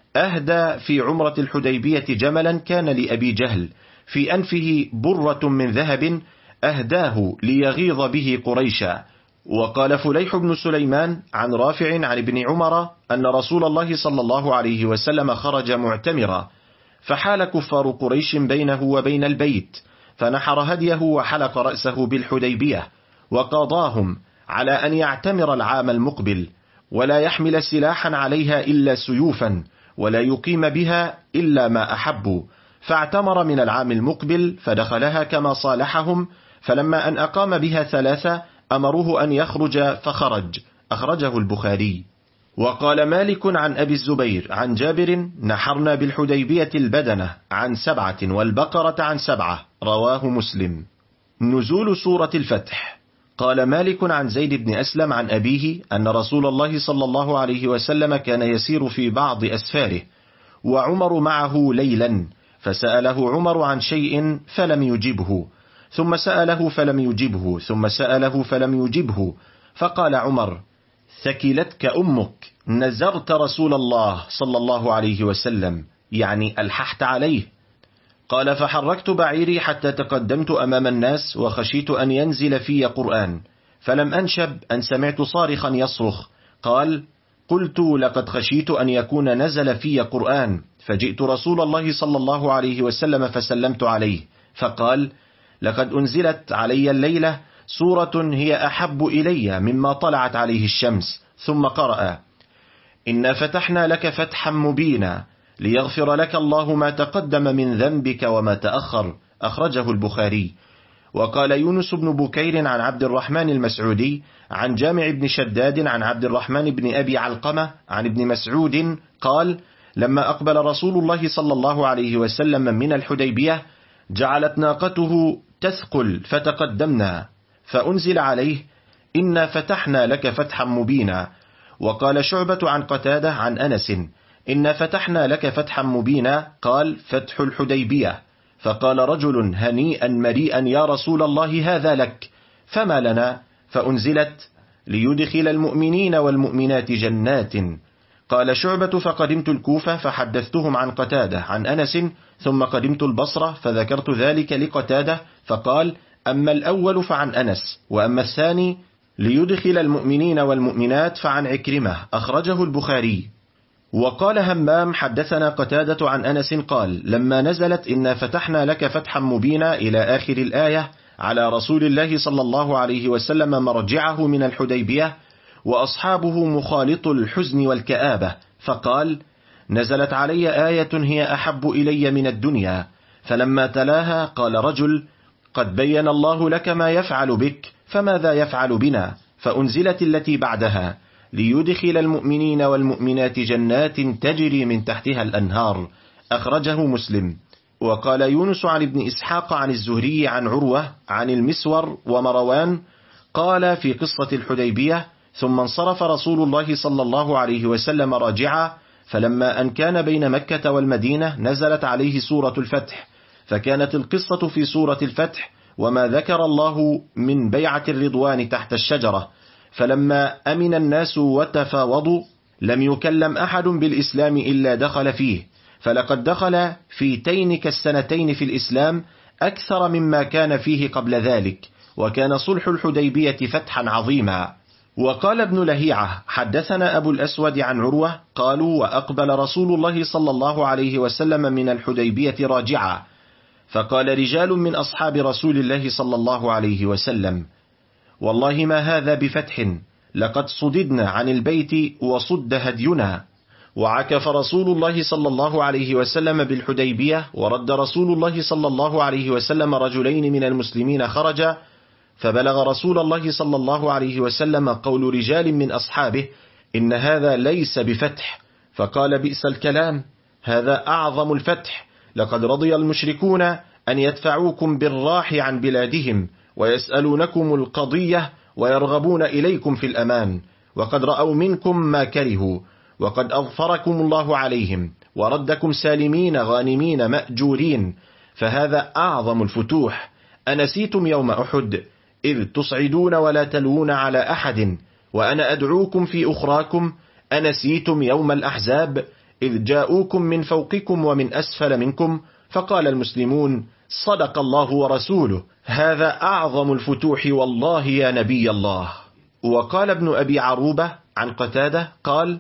أهدى في عمرة الحديبية جملا كان لأبي جهل في أنفه برة من ذهب أهداه ليغيظ به قريشا. وقال فليح بن سليمان عن رافع عن ابن عمر أن رسول الله صلى الله عليه وسلم خرج معتمرا، فحال كفار قريش بينه وبين البيت، فنحر هديه وحلق رأسه بالحديبية، وقاضاهم على أن يعتمر العام المقبل، ولا يحمل سلاحا عليها إلا سيوفا، ولا يقيم بها إلا ما أحبوا، فاعتمر من العام المقبل فدخلها كما صالحهم، فلما أن أقام بها 3 أمروه أن يخرج فخرج، أخرجه البخاري. وقال مالك عن أبي الزبير عن جابر: نحرنا بالحديبية البدنة عن 7 والبقرة عن 7، رواه مسلم. نزول سورة الفتح. قال مالك عن زيد بن أسلم عن أبيه أن رسول الله صلى الله عليه وسلم كان يسير في بعض أسفاره، وعمر معه ليلا، فسأله عمر عن شيء فلم يجبه، ثم سأله فلم يجبه، ثم سأله فلم يجبه، فقال عمر: ثكلتك أمك، نزرت رسول الله صلى الله عليه وسلم، يعني ألححت عليه. قال: فحركت بعيري حتى تقدمت أمام الناس، وخشيت أن ينزل في قرآن، فلم أنشب أن سمعت صارخا يصرخ. قال: قلت: لقد خشيت أن يكون نزل في قرآن، فجئت رسول الله صلى الله عليه وسلم فسلمت عليه، فقال: لقد أنزلت علي الليلة سورة هي أحب إلي مما طلعت عليه الشمس. ثم قرأ: إنا فتحنا لك فتحا مبينا ليغفر لك الله ما تقدم من ذنبك وما تأخر، أخرجه البخاري. وقال يونس بن بكير عن عبد الرحمن المسعودي عن جامع بن شداد عن عبد الرحمن بن أبي علقمة عن ابن مسعود قال: لما أقبل رسول الله صلى الله عليه وسلم من الحديبية جعلت ناقته تثقل فتقدمنا، فأنزل عليه: إنا فتحنا لك فتحا مبينا. وقال شعبة عن قتادة عن أنس: إنا فتحنا لك فتحا مبينا، قال: فتح الحديبية. فقال رجل: هنيئا مريئا يا رسول الله هذا لك، فما لنا؟ فأنزلت: ليدخل المؤمنين والمؤمنات جنات. قال شعبة: فقدمت الكوفة فحدثتهم عن قتادة عن أنس، ثم قدمت البصرة فذكرت ذلك لقتادة، فقال: أما الأول فعن أنس، وأما الثاني ليدخل المؤمنين والمؤمنات فعن عكرمة، أخرجه البخاري. وقال همام: حدثنا قتادة عن أنس قال: لما نزلت إنا فتحنا لك فتحا مبينا إلى آخر الآية على رسول الله صلى الله عليه وسلم مرجعه من الحديبية وأصحابه مخالط الحزن والكآبة، فقال: نزلت علي آية هي أحب إلي من الدنيا. فلما تلاها قال رجل: قد بين الله لك ما يفعل بك، فماذا يفعل بنا؟ فأنزلت التي بعدها: ليدخل المؤمنين والمؤمنات جنات تجري من تحتها الأنهار، أخرجه مسلم. وقال يونس عن ابن إسحاق عن الزهري عن عروة عن المسور ومروان قال في قصة الحديبية: ثم انصرف رسول الله صلى الله عليه وسلم راجعا، فلما أن كان بين مكة والمدينة نزلت عليه سورة الفتح، فكانت القصة في سورة الفتح وما ذكر الله من بيعة الرضوان تحت الشجرة. فلما أمن الناس وتفاوضوا لم يكلم أحد بالإسلام إلا دخل فيه، فلقد دخل في تينك السنتين في الإسلام أكثر مما كان فيه قبل ذلك، وكان صلح الحديبية فتحا عظيما. وقال ابن لهيعة: حدثنا أبو الأسود عن عروة قالوا: وأقبل رسول الله صلى الله عليه وسلم من الحديبية راجعا، فقال رجال من أصحاب رسول الله صلى الله عليه وسلم: والله ما هذا بفتح، لقد صددنا عن البيت وصد هدينا. وعكف رسول الله صلى الله عليه وسلم بالحديبية، ورد رسول الله صلى الله عليه وسلم رجلين من المسلمين خرجا، فبلغ رسول الله صلى الله عليه وسلم قول رجال من أصحابه: إن هذا ليس بفتح. فقال: بئس الكلام، هذا أعظم الفتح، لقد رضي المشركون أن يدفعوكم بالراح عن بلادهم ويسألونكم القضية ويرغبون إليكم في الأمان، وقد رأوا منكم ما كرهوا، وقد أظفركم الله عليهم وردكم سالمين غانمين مأجورين، فهذا أعظم الفتوح. أنسيتم يوم أحد إذ تصعدون ولا تلوون على أحد وأنا أدعوكم في أخراكم؟ أنسيتم يوم الأحزاب إذ جاءوكم من فوقكم ومن أسفل منكم؟ فقال المسلمون: صدق الله ورسوله، هذا أعظم الفتوح والله يا نبي الله. وقال ابن أبي عروبة عن قتادة قال: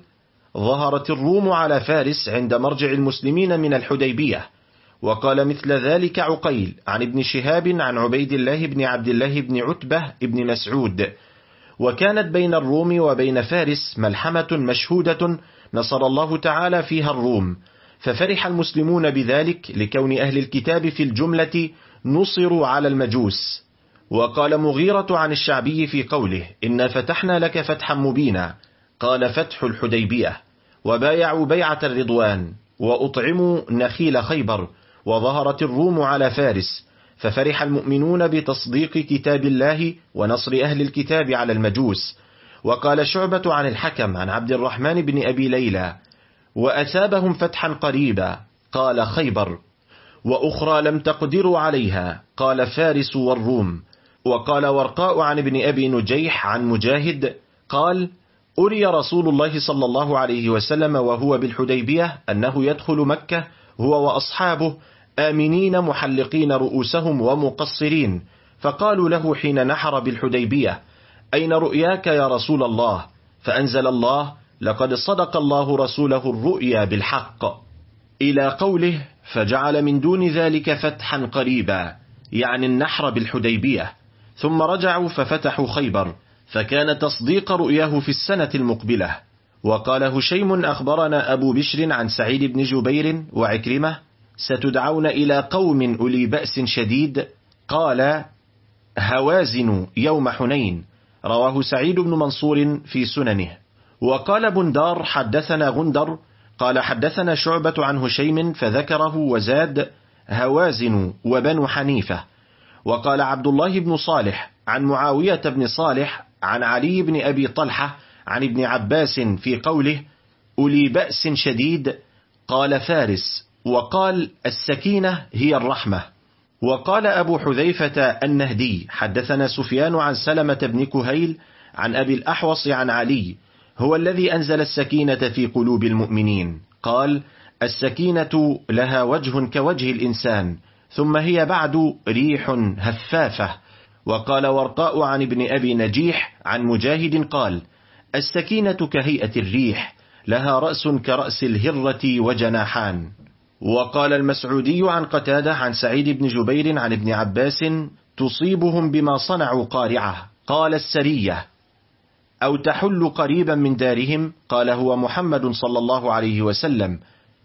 ظهرت الروم على فارس عند مرجع المسلمين من الحديبية. وقال مثل ذلك عقيل عن ابن شهاب عن عبيد الله بن عبد الله بن عتبة بن مسعود. وكانت بين الروم وبين فارس ملحمة مشهودة نصر الله تعالى فيها الروم، ففرح المسلمون بذلك لكون أهل الكتاب في الجملة نصروا على المجوس. وقال مغيرة عن الشعبي في قوله إنا فتحنا لك فتحا مبينا، قال فتح الحديبية. وبايعوا بيعة الرضوان وأطعموا نخيل خيبر، وظهرت الروم على فارس، ففرح المؤمنون بتصديق كتاب الله ونصر أهل الكتاب على المجوس. وقال شعبة عن الحكم عن عبد الرحمن بن أبي ليلى وأثابهم فتحا قريبا، قال خيبر. وأخرى لم تقدروا عليها، قال فارس والروم. وقال ورقاء عن ابن أبي نجيح عن مجاهد قال أري رسول الله صلى الله عليه وسلم وهو بالحديبية أنه يدخل مكة هو وأصحابه آمنين محلقين رؤوسهم ومقصرين، فقالوا له حين نحر بالحديبية أين رؤياك يا رسول الله؟ فأنزل الله لقد صدق الله رسوله الرؤيا بالحق، إلى قوله فجعل من دون ذلك فتحا قريبا، يعني النحر بالحديبية. ثم رجعوا ففتحوا خيبر، فكان تصديق رؤياه في السنة المقبلة. وقال هشيم أخبرنا أبو بشر عن سعيد بن جبير وعكرمة ستدعون إلى قوم أولي بأس شديد، قال هوازن يوم حنين، رواه سعيد بن منصور في سننه. وقال بندار حدثنا غندر قال حدثنا شعبة عن هشيم فذكره وزاد هوازن وبنو حنيفة. وقال عبد الله بن صالح عن معاوية بن صالح عن علي بن أبي طلحة عن ابن عباس في قوله أولي بأس شديد، قال فارس، وقال السكينة هي الرحمة. وقال أبو حذيفة النهدي حدثنا سفيان عن سلمة بن كهيل عن أبي الأحوص عن علي هو الذي أنزل السكينة في قلوب المؤمنين، قال السكينة لها وجه كوجه الإنسان، ثم هي بعد ريح هفافة. وقال ورقاء عن ابن أبي نجيح عن مجاهد قال السكينة كهيئة الريح، لها رأس كرأس الهرة وجناحان. وقال المسعودي عن قتادة عن سعيد بن جبير عن ابن عباس تصيبهم بما صنعوا قارعة، قال السرية، أو تحل قريبا من دارهم، قال هو محمد صلى الله عليه وسلم،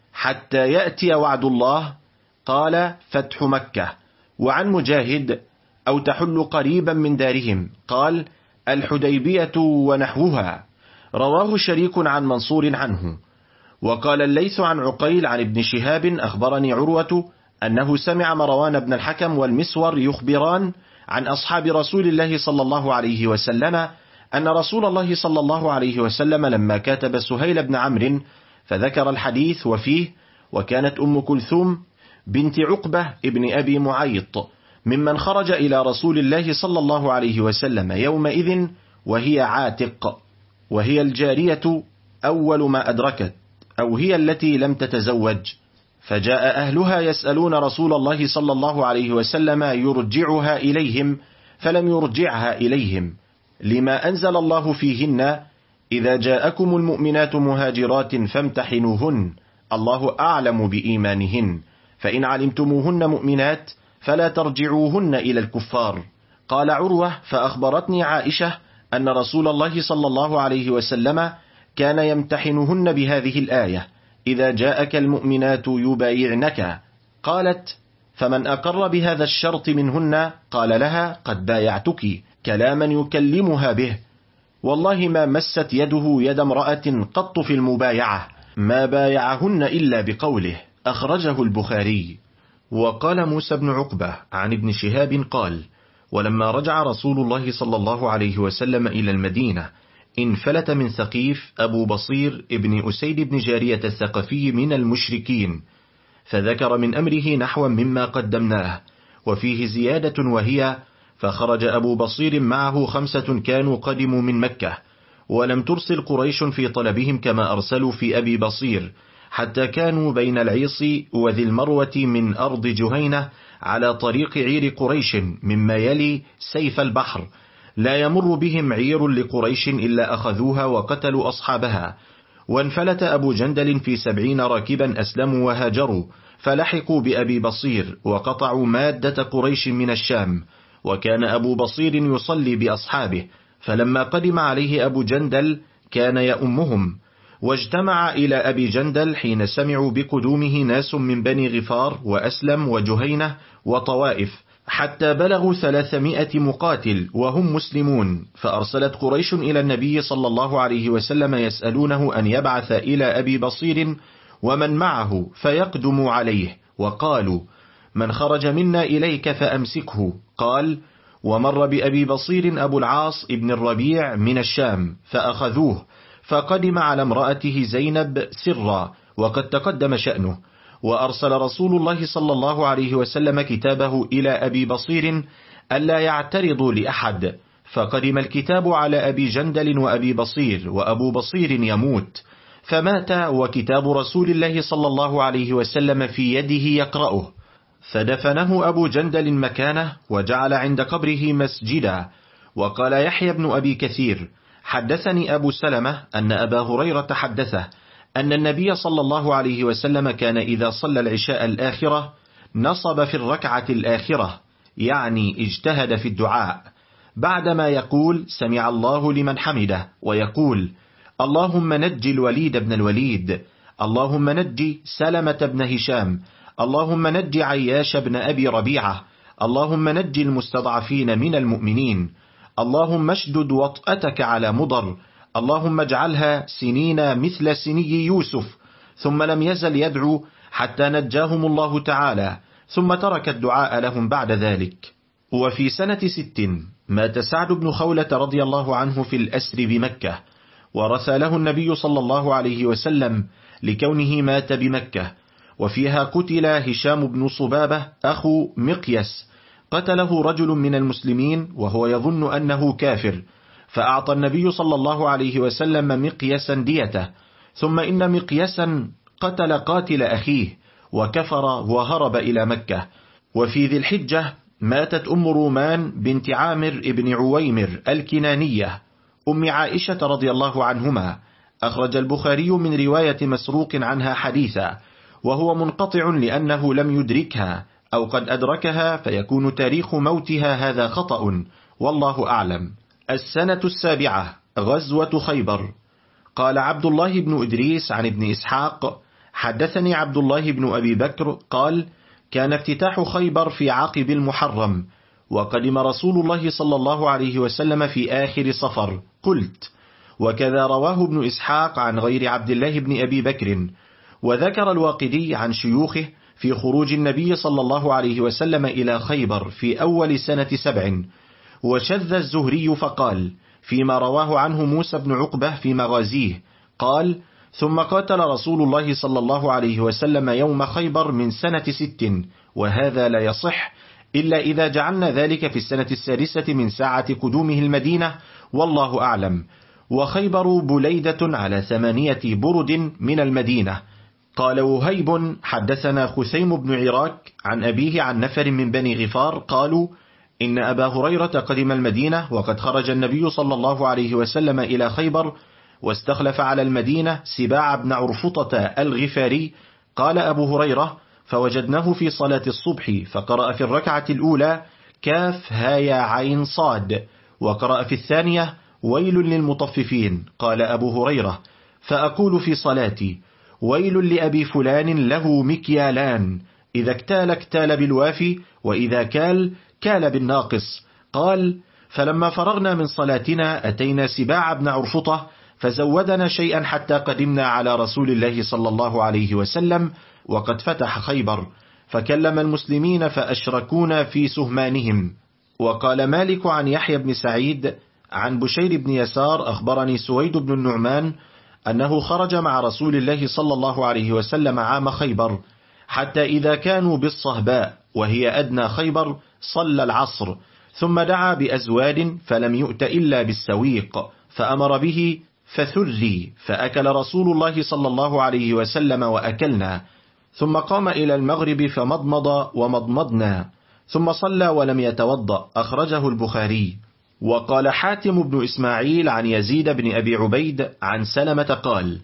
حتى يأتي وعد الله، قال فتح مكة. وعن مجاهد أو تحل قريبا من دارهم، قال الحديبية ونحوها، رواه شريك عن منصور عنه. وقال الليث عن عقيل عن ابن شهاب أخبرني عروة أنه سمع مروان بن الحكم والمسور يخبران عن أصحاب رسول الله صلى الله عليه وسلم أن رسول الله صلى الله عليه وسلم لما كاتب سهيل بن عمرو فذكر الحديث وفيه وكانت أم كلثوم بنت عقبة ابن أبي معيط ممن خرج إلى رسول الله صلى الله عليه وسلم يومئذ وهي عاتق، وهي الجارية أول ما أدركت، أو هي التي لم تتزوج، فجاء أهلها يسألون رسول الله صلى الله عليه وسلم يرجعها إليهم، فلم يرجعها إليهم لما أنزل الله فيهن إذا جاءكم المؤمنات مهاجرات فامتحنوهن، الله أعلم بإيمانهن، فإن علمتموهن مؤمنات فلا ترجعوهن إلى الكفار. قال عروة فأخبرتني عائشة أن رسول الله صلى الله عليه وسلم كان يمتحنهن بهذه الآية إذا جاءك المؤمنات يبايعنك. قالت فمن أقر بهذا الشرط منهن قال لها قد بايعتك، كلاما يكلمها به. والله ما مست يده يد امرأة قط في المبايعة، ما بايعهن إلا بقوله، أخرجه البخاري. وقال موسى بن عقبة عن ابن شهاب قال ولما رجع رسول الله صلى الله عليه وسلم إلى المدينة انفلت من ثقيف أبو بصير ابن أسيد بن جارية الثقفي من المشركين، فذكر من أمره نحو مما قدمناه، وفيه زيادة وهي فخرج أبو بصير معه 5 كانوا قدموا من مكة، ولم ترسل قريش في طلبهم كما أرسلوا في أبي بصير، حتى كانوا بين العيص وذي المروة من أرض جهينة على طريق عير قريش مما يلي سيف البحر، لا يمر بهم عير لقريش إلا أخذوها وقتلوا أصحابها، وانفلت أبو جندل في 70 راكبا أسلموا وهاجروا، فلحقوا بأبي بصير وقطعوا مادة قريش من الشام، وكان أبو بصير يصلي بأصحابه، فلما قدم عليه أبو جندل كان يؤمهم، واجتمع إلى أبي جندل حين سمعوا بقدومه ناس من بني غفار وأسلم وجهينة وطوائف، حتى بلغوا 300 مقاتل وهم مسلمون، فأرسلت قريش إلى النبي صلى الله عليه وسلم يسألونه أن يبعث إلى أبي بصير ومن معه فيقدم عليه، وقالوا: من خرج منا إليك فأمسكه. قال: ومر بأبي بصير أبو العاص ابن الربيع من الشام فأخذوه، فقدم على امرأته زينب سرا، وقد تقدم شأنه، وأرسل رسول الله صلى الله عليه وسلم كتابه إلى أبي بصير ألا يعترضوا لأحد، فقدم الكتاب على أبي جندل وأبي بصير، وأبو بصير يموت، فمات وكتاب رسول الله صلى الله عليه وسلم في يده يقرأه، فدفنه أبو جندل مكانه وجعل عند قبره مسجدا. وقال يحيى بن أبي كثير: حدثني أبو سلمة أن أبا هريرة حدثه أن النبي صلى الله عليه وسلم كان إذا صلى العشاء الآخرة نصب في الركعة الآخرة، يعني اجتهد في الدعاء، بعدما يقول: سمع الله لمن حمده، ويقول: اللهم نجي الوليد بن الوليد، اللهم نجي سلمة بن هشام، اللهم نجي عياش بن أبي ربيعة، اللهم نجي المستضعفين من المؤمنين، اللهم اشدد وطأتك على مضر، اللهم اجعلها سنين مثل سني يوسف. ثم لم يزل يدعو حتى نجاهم الله تعالى، ثم ترك الدعاء لهم بعد ذلك. وفي سنة 6 مات سعد بن خولة رضي الله عنه في الأسر بمكة، ورثى له النبي صلى الله عليه وسلم لكونه مات بمكة، وفيها قتل هشام بن صبابة أخو مقيس، قتله رجل من المسلمين وهو يظن أنه كافر، فأعطى النبي صلى الله عليه وسلم مقيسا ديته، ثم إن مقيسا قتل قاتل أخيه وكفر وهرب إلى مكة. وفي ذي الحجة ماتت أم رومان بنت عامر ابن عويمر الكنانية أم عائشة رضي الله عنهما، أخرج البخاري من رواية مسروق عنها حديثا، وهو منقطع لأنه لم يدركها، أو قد أدركها فيكون تاريخ موتها هذا خطأ، والله أعلم. السنة 7 غزوة خيبر. قال عبد الله بن إدريس عن ابن إسحاق: حدثني عبد الله بن أبي بكر قال: كان افتتاح خيبر في عقب المحرم، وقدم رسول الله صلى الله عليه وسلم في آخر صفر. قلت: وكذا رواه ابن إسحاق عن غير عبد الله بن أبي بكر. وذكر الواقدي عن شيوخه في خروج النبي صلى الله عليه وسلم إلى خيبر في أول سنة 7. وشذ الزهري فقال فيما رواه عنه موسى بن عقبة في مغازيه، قال: ثم قاتل رسول الله صلى الله عليه وسلم يوم خيبر من سنة 6، وهذا لا يصح إلا إذا جعلنا ذلك في السنة 6 من ساعة قدومه المدينة، والله أعلم. وخيبر بليدة على 8 برد من المدينة. قال وهيب: حدثنا خثيم بن عراك عن أبيه عن نفر من بني غفار قالوا: إن أبا هريرة قدم المدينة وقد خرج النبي صلى الله عليه وسلم إلى خيبر، واستخلف على المدينة سباع بن عرفطة الغفاري. قال أبو هريرة: فوجدناه في صلاة الصبح فقرأ في الركعة الأولى كاف هايا عين صاد، وقرأ في الثانية ويل للمطففين. قال أبو هريرة: فأقول في صلاتي: ويل لأبي فلان له مكيالان، إذا اكتال اكتال بالوافي، وإذا كال كال بالناقص. قال: فلما فرغنا من صلاتنا أتينا سباع بن عرفطة فزودنا شيئا حتى قدمنا على رسول الله صلى الله عليه وسلم وقد فتح خيبر، فكلم المسلمين فأشركونا في سهمانهم. وقال مالك عن يحيى بن سعيد عن بشير بن يسار أخبرني سويد بن النعمان أنه خرج مع رسول الله صلى الله عليه وسلم عام خيبر، حتى إذا كانوا بالصهباء وهي أدنى خيبر صلى العصر، ثم دعا بأزواد فلم يؤت إلا بالسويق، فأمر به فثري، فأكل رسول الله صلى الله عليه وسلم وأكلنا، ثم قام إلى المغرب فمضمض ومضمضنا، ثم صلى ولم يتوضأ. أخرجه البخاري. وقال حاتم بن إسماعيل عن يزيد بن أبي عبيد عن سلمة قال: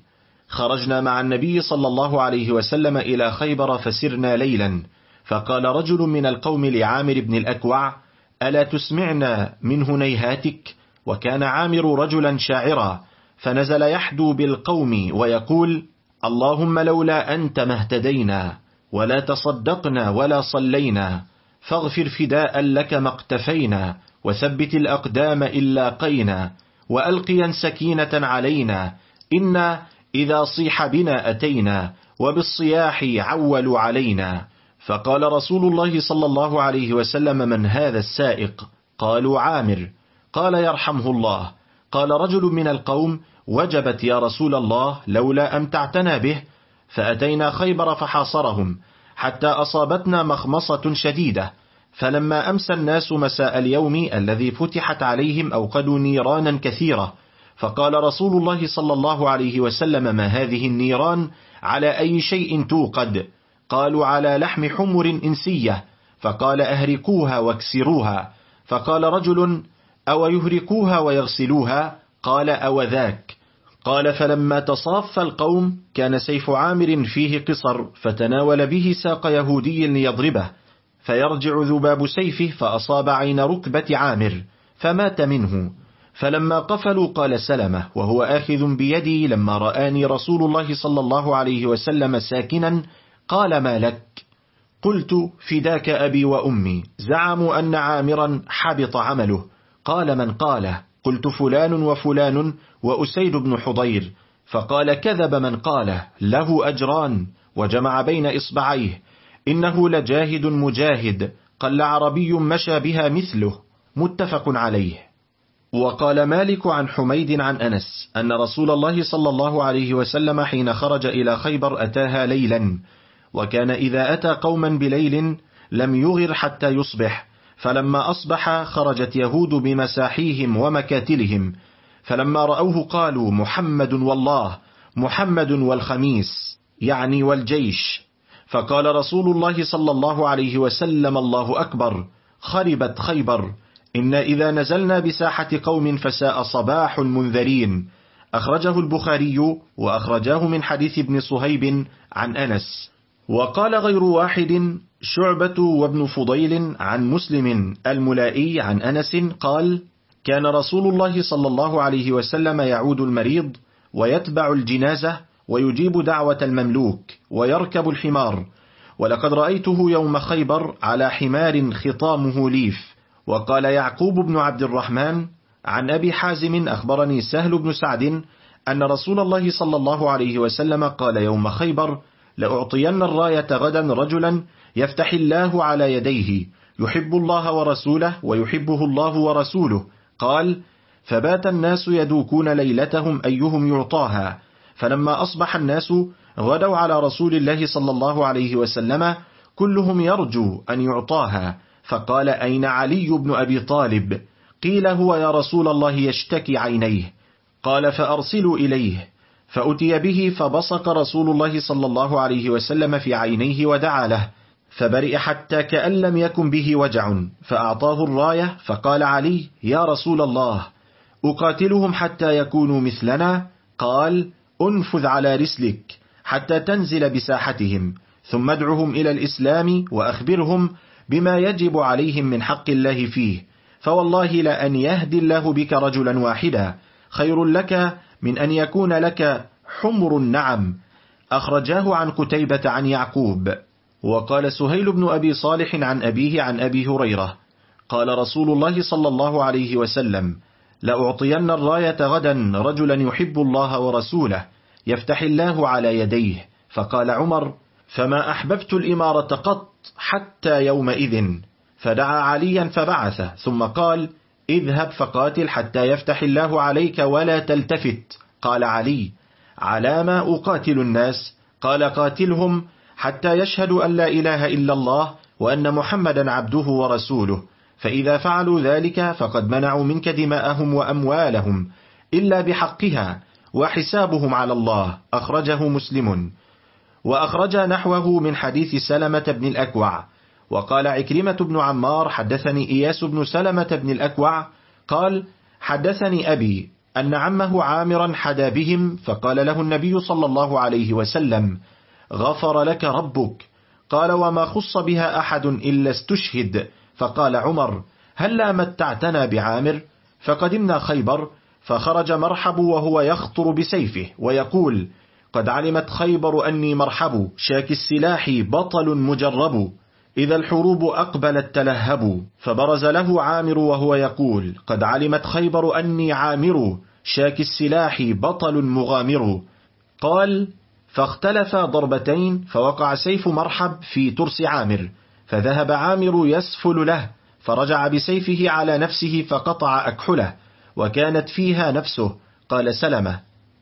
خرجنا مع النبي صلى الله عليه وسلم إلى خيبر فسرنا ليلا، فقال رجل من القوم لعامر بن الأكوع: ألا تسمعنا من هنيهاتك؟ وكان عامر رجلا شاعرا، فنزل يحدو بالقوم ويقول: اللهم لولا أنت ما اهتدينا، ولا تصدقنا ولا صلينا، فاغفر فداء لك ما اقتفينا، وثبت الأقدام إن لاقينا، وألقيا سكينة علينا، إنا إذا صيح بنا أتينا، وبالصياح عولوا علينا. فقال رسول الله صلى الله عليه وسلم: من هذا السائق؟ قالوا: عامر. قال: يرحمه الله. قال رجل من القوم: وجبت يا رسول الله لولا أمتعتنا به. فأتينا خيبر فحاصرهم حتى أصابتنا مخمصة شديدة، فلما أمسى الناس مساء اليوم الذي فتحت عليهم أوقدوا نيرانا كثيرة، فقال رسول الله صلى الله عليه وسلم: ما هذه النيران؟ على أي شيء توقد؟ قالوا: على لحم حمر إنسية. فقال: أهركوها واكسروها. فقال رجل: أو يهركوها ويغسلوها؟ قال: أو ذاك. قال: فلما تصاف القوم كان سيف عامر فيه قصر، فتناول به ساق يهودي ليضربه، فيرجع ذباب سيفه فأصاب عين ركبة عامر فمات منه. فلما قفلوا قال سلمة وهو آخذ بيدي: لما رآني رسول الله صلى الله عليه وسلم ساكنا قال: ما لك؟ قلت: فداك أبي وأمي، زعموا أن عامرا حبط عمله. قال: من قاله؟ قلت: فلان وفلان وأسيد بن حضير. فقال: كذب من قاله، له أجران. وجمع بين إصبعيه: إنه لجاهد مجاهد، قل عربي مشى بها مثله. متفق عليه. وقال مالك عن حميد عن أنس أن رسول الله صلى الله عليه وسلم حين خرج إلى خيبر أتاها ليلا، وكان إذا أتى قوما بليل لم يغر حتى يصبح، فلما أصبح خرجت يهود بمساحيهم ومكاتلهم، فلما رأوه قالوا: محمد والله، محمد والخميس، يعني والجيش. فقال رسول الله صلى الله عليه وسلم: الله أكبر، خربت خيبر، إن إذا نزلنا بساحة قوم فساء صباح المنذرين. أخرجه البخاري وأخرجاه من حديث ابن صهيب عن أنس. وقال غير واحد: شعبة وابن فضيل عن مسلم الملائي عن أنس قال: كان رسول الله صلى الله عليه وسلم يعود المريض ويتبع الجنازة ويجيب دعوة المملوك ويركب الحمار، ولقد رأيته يوم خيبر على حمار خطامه ليف. وقال يعقوب بن عبد الرحمن عن أبي حازم أخبرني سهل بن سعد أن رسول الله صلى الله عليه وسلم قال يوم خيبر: لأعطين الراية غدا رجلا يفتح الله على يديه، يحب الله ورسوله ويحبه الله ورسوله. قال: فبات الناس يدوكون ليلتهم أيهم يعطاها، فلما أصبح الناس غدوا على رسول الله صلى الله عليه وسلم كلهم يرجو أن يعطاها، فقال: أين علي بن أبي طالب؟ قيل: هو يا رسول الله يشتكي عينيه. قال: فأرسلوا إليه. فأتي به فبصق رسول الله صلى الله عليه وسلم في عينيه ودعا له، فبرئ حتى كأن لم يكن به وجع، فأعطاه الراية. فقال علي: يا رسول الله، أقاتلهم حتى يكونوا مثلنا؟ قال: أنفذ على رسلك حتى تنزل بساحتهم، ثم ادعهم إلى الإسلام وأخبرهم بما يجب عليهم من حق الله فيه، فوالله لأن يهدي الله بك رجلا واحدا خير لك من أن يكون لك حمر النعم. أخرجاه عن قتيبة عن يعقوب. وقال سهيل بن أبي صالح عن أبيه عن أبي هريرة قال رسول الله صلى الله عليه وسلم: لأعطين الراية غدا رجلا يحب الله ورسوله يفتح الله على يديه. فقال عمر: فما أحببت الإمارة قط حتى يومئذ. فدعا عليا فبعث، ثم قال: اذهب فقاتل حتى يفتح الله عليك ولا تلتفت. قال علي: على ما أقاتل الناس؟ قال: قاتلهم حتى يشهدوا أن لا إله إلا الله وأن محمدا عبده ورسوله، فإذا فعلوا ذلك فقد منعوا منك دماءهم وأموالهم إلا بحقها، وحسابهم على الله. أخرجه مسلم. وأخرج نحوه من حديث سلمة بن الأكوع. وقال عكرمة بن عمار: حدثني إياس بن سلمة بن الأكوع قال: حدثني أبي أن عمه عامرا حدا بهم، فقال له النبي صلى الله عليه وسلم: غفر لك ربك. قال: وما خص بها أحد إلا استشهد. فقال عمر: هلا متعتنا بعامر؟ فقدمنا خيبر، فخرج مرحب وهو يخطر بسيفه ويقول: قد علمت خيبر أني مرحب، شاك السلاح بطل مجرب، إذا الحروب أقبلت تلهب. فبرز له عامر وهو يقول: قد علمت خيبر أني عامر، شاك السلاح بطل مغامر. قال: فاختلف ضربتين، فوقع سيف مرحب في ترس عامر، فذهب عامر يسفل له، فرجع بسيفه على نفسه فقطع أكحله، وكانت فيها نفسه. قال سلمة: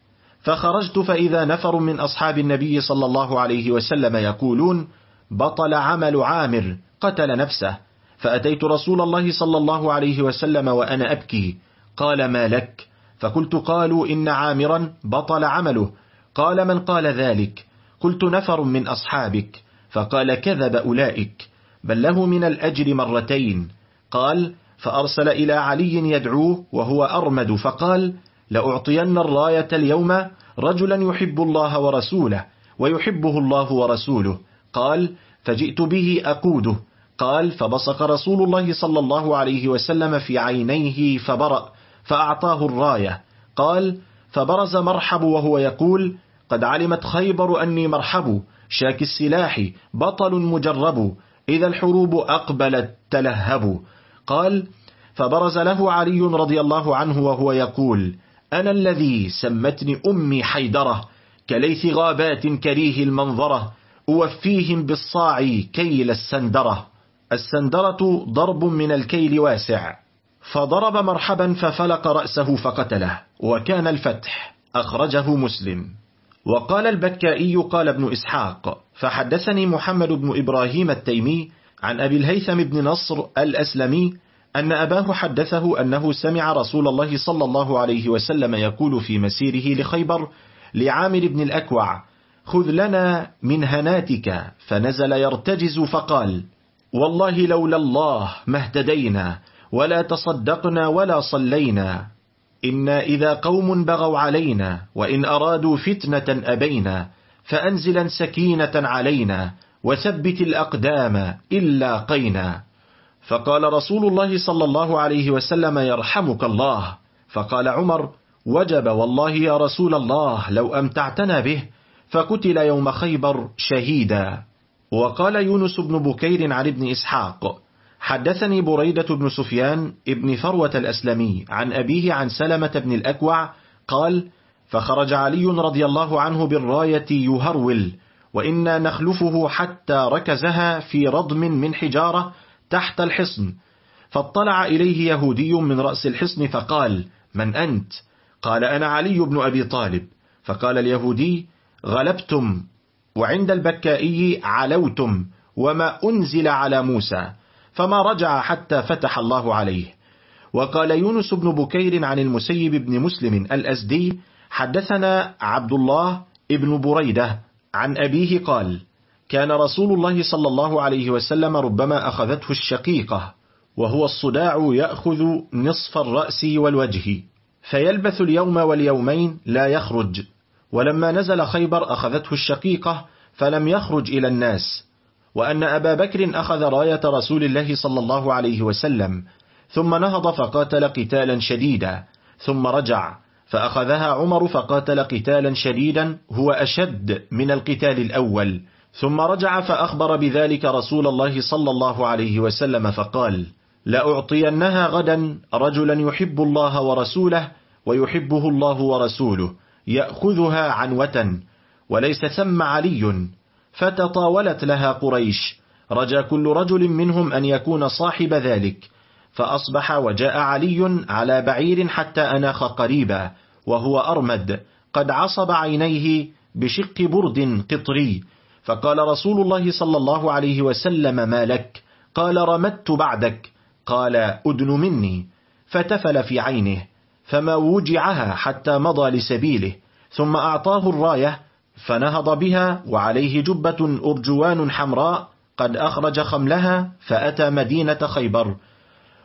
فخرجت فإذا نفر من أصحاب النبي صلى الله عليه وسلم يقولون: بطل عمل عامر، قتل نفسه. فأتيت رسول الله صلى الله عليه وسلم وأنا أبكي. قال: ما لك؟ فقلت: قالوا إن عامرا بطل عمله. قال: من قال ذلك؟ قلت: نفر من أصحابك. فقال: كذب أولئك، بل له من الأجر مرتين. قال: فأرسل إلى علي يدعوه وهو أرمد، فقال: لأعطين الراية اليوم رجلا يحب الله ورسوله ويحبه الله ورسوله. قال: فجئت به أقوده. قال: فبصق رسول الله صلى الله عليه وسلم في عينيه فبرأ، فأعطاه الراية. قال: فبرز مرحب وهو يقول: قد علمت خيبر أني مرحب، شاك السلاح بطل مجرب، إذا الحروب أقبلت تلهب. قال: فبرز له علي رضي الله عنه وهو يقول: أنا الذي سمتني أمي حيدرة، كليث غابات كريه المنظرة، أوفيهم بالصاع كيل السندرة. السندرة ضرب من الكيل واسع. فضرب مرحبا ففلق رأسه فقتله، وكان الفتح. أخرجه مسلم. وقال البكائي: قال ابن إسحاق: فحدثني محمد بن إبراهيم التيمي عن أبي الهيثم بن نصر الأسلمي أن أباه حدثه أنه سمع رسول الله صلى الله عليه وسلم يقول في مسيره لخيبر لعامر بن الأكوع: خذ لنا من هناتك. فنزل يرتجز فقال: والله لولا الله ما اهتدينا ولا تصدقنا ولا صلينا، إنا إذا قوم بغوا علينا وإن أرادوا فتنة أبينا، فأنزلا سكينة علينا وثبت الأقدام إلا قينا. فقال رسول الله صلى الله عليه وسلم: يرحمك الله. فقال عمر: وجب والله يا رسول الله لو أمتعتنا به، فقتل يوم خيبر شهيدا. وقال يونس بن بكير عن ابن إسحاق: حدثني بريدة بن سفيان ابن فروة الأسلمي عن أبيه عن سلمة بن الأكوع قال: فخرج علي رضي الله عنه بالراية يهرول، وإنا نخلفه حتى ركزها في رضم من حجارة تحت الحصن، فاطلع إليه يهودي من رأس الحصن فقال: من أنت؟ قال: أنا علي بن أبي طالب. فقال اليهودي: غلبتم، وعند البكائي علوتم، وما أنزل على موسى، فما رجع حتى فتح الله عليه. وقال يونس بن بكير عن المسيب بن مسلم الأزدي: حدثنا عبد الله ابن بريدة عن أبيه قال: كان رسول الله صلى الله عليه وسلم ربما أخذته الشقيقة، وهو الصداع يأخذ نصف الرأس والوجه، فيلبث اليوم واليومين لا يخرج. ولما نزل خيبر أخذته الشقيقة فلم يخرج إلى الناس. وأن أبا بكر أخذ راية رسول الله صلى الله عليه وسلم، ثم نهض فقاتل قتالا شديدا، ثم رجع فأخذها عمر فقاتل قتالا شديدا هو أشد من القتال الأول، ثم رجع فأخبر بذلك رسول الله صلى الله عليه وسلم فقال: لأعطينها غدا رجلا يحب الله ورسوله ويحبه الله ورسوله، يأخذها عنوة، وليس ثم علي. فتطاولت لها قريش، رجا كل رجل منهم أن يكون صاحب ذلك. فأصبح وجاء علي على بعير حتى أناخ قريبا، وهو أرمد قد عصب عينيه بشق برد قطري. فقال رسول الله صلى الله عليه وسلم: ما لك؟ قال: رمدت بعدك. قال: أدن مني. فتفل في عينه فما وجعها حتى مضى لسبيله، ثم أعطاه الراية فنهض بها، وعليه جبة أرجوان حمراء قد أخرج خملها، فأتى مدينة خيبر.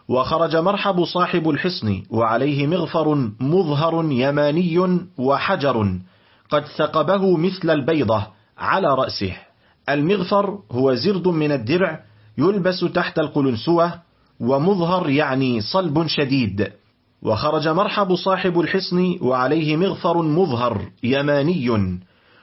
وخرج مرحب صاحب الحصن وعليه مغفر مظهر يماني وحجر قد ثقبه مثل البيضة على رأسه. المغفر هو زرد من الدرع يلبس تحت القلنسوة، ومظهر يعني صلب شديد. وخرج مرحب صاحب الحصن وعليه مغفر مظهر يماني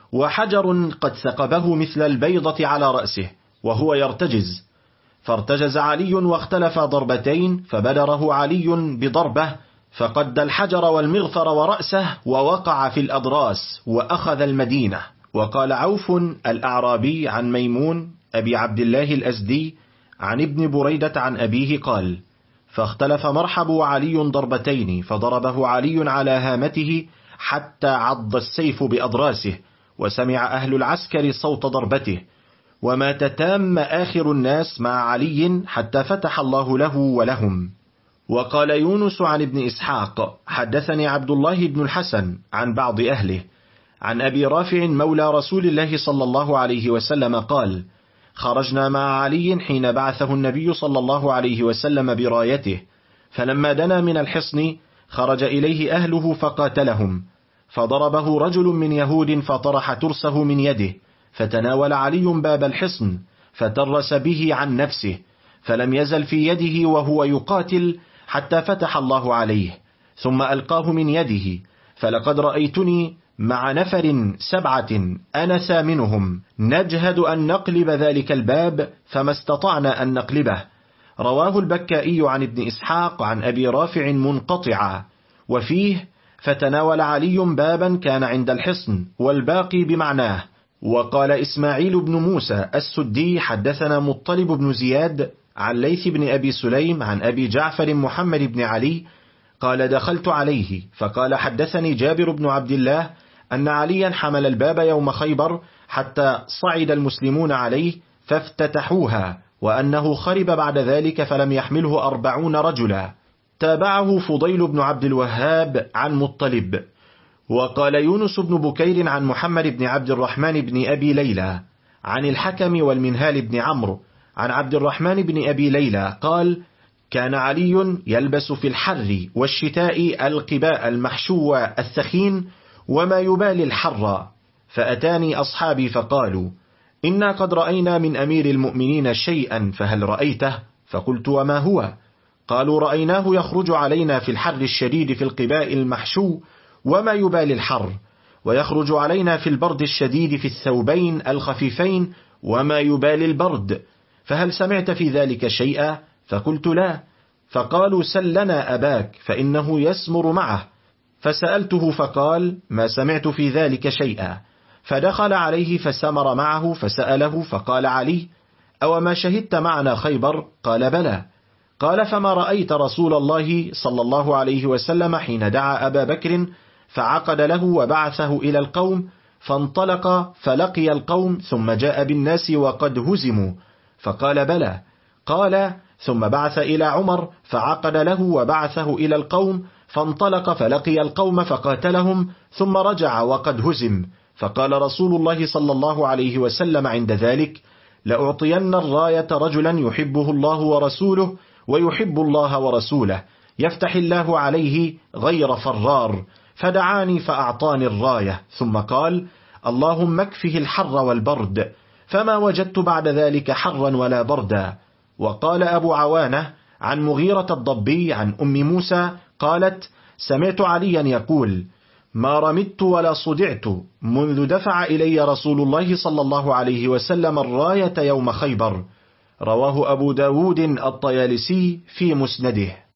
وحجر قد ثقبه مثل البيضة على رأسه وهو يرتجز، فارتجز علي واختلف ضربتين، فبدره علي بضربة فقد الحجر والمغفر ورأسه ووقع في الأضراس وأخذ المدينة. وقال عوف الأعرابي عن ميمون أبي عبد الله الأزدي عن ابن بريدة عن أبيه قال: فاختلف مرحب وعلي ضربتين، فضربه علي على هامته حتى عض السيف بأضراسه، وسمع أهل العسكر صوت ضربته، ومات تام آخر الناس مع علي حتى فتح الله له ولهم. وقال يونس عن ابن إسحاق حدثني عبد الله بن الحسن عن بعض أهله عن أبي رافع مولى رسول الله صلى الله عليه وسلم قال: خرجنا مع علي حين بعثه النبي صلى الله عليه وسلم برايته، فلما دنا من الحصن خرج إليه أهله فقاتلهم، فضربه رجل من يهود فطرح ترسه من يده، فتناول علي باب الحصن فترس به عن نفسه، فلم يزل في يده وهو يقاتل حتى فتح الله عليه، ثم ألقاه من يده، فلقد رأيتني مع نفر 7 أنا ثامنهم نجهد أن نقلب ذلك الباب فما استطعنا أن نقلبه. رواه البكائي عن ابن إسحاق عن أبي رافع منقطعا، وفيه: فتناول علي بابا كان عند الحصن، والباقي بمعناه. وقال إسماعيل بن موسى السدي حدثنا مطلب بن زياد عن ليث بن أبي سليم عن أبي جعفر محمد بن علي قال: دخلت عليه فقال: حدثني جابر بن عبد الله أن عليا حمل الباب يوم خيبر حتى صعد المسلمون عليه فافتتحوها، وأنه خرب بعد ذلك فلم يحمله 40 رجلا. تابعه فضيل بن عبد الوهاب عن مطلب. وقال يونس بن بكير عن محمد بن عبد الرحمن بن أبي ليلى عن الحكم والمنهال بن عمرو عن عبد الرحمن بن أبي ليلى قال: كان علي يلبس في الحر والشتاء القباء المحشو الثخين وما يبالي الحر، فأتاني أصحابي فقالوا: إنا قد رأينا من أمير المؤمنين شيئا، فهل رأيته؟ فقلت: وما هو؟ قالوا: رأيناه يخرج علينا في الحر الشديد في القباء المحشو وما يبالي الحر، ويخرج علينا في البرد الشديد في الثوبين الخفيفين وما يبالي البرد، فهل سمعت في ذلك شيئا؟ فقلت: لا. فقالوا: سل لنا أباك فإنه يسمر معه. فسألته فقال: ما سمعت في ذلك شيئا. فدخل عليه فسمر معه، فسأله فقال علي: أو ما شهدت معنا خيبر؟ قال: بلى. قال: فما رأيت رسول الله صلى الله عليه وسلم حين دعا أبا بكر فعقد له وبعثه إلى القوم، فانطلق فلقي القوم ثم جاء بالناس وقد هزموا؟ فقال: بلى. قال: ثم بعث إلى عمر فعقد له وبعثه إلى القوم، فانطلق فلقي القوم فقاتلهم ثم رجع وقد هزم؟ فقال رسول الله صلى الله عليه وسلم عند ذلك: لأعطين الراية رجلا يحبه الله ورسوله ويحب الله ورسوله، يفتح الله عليه غير فرار. فدعاني فأعطاني الراية، ثم قال: اللهم اكفه الحر والبرد، فما وجدت بعد ذلك حرا ولا بردا. وقال أبو عوانة عن مغيرة الضبي عن أم موسى قالت: سمعت عليا يقول: ما رمدت ولا صدعت منذ دفع إلي رسول الله صلى الله عليه وسلم الراية يوم خيبر. رواه أبو داود الطيالسي في مسنده.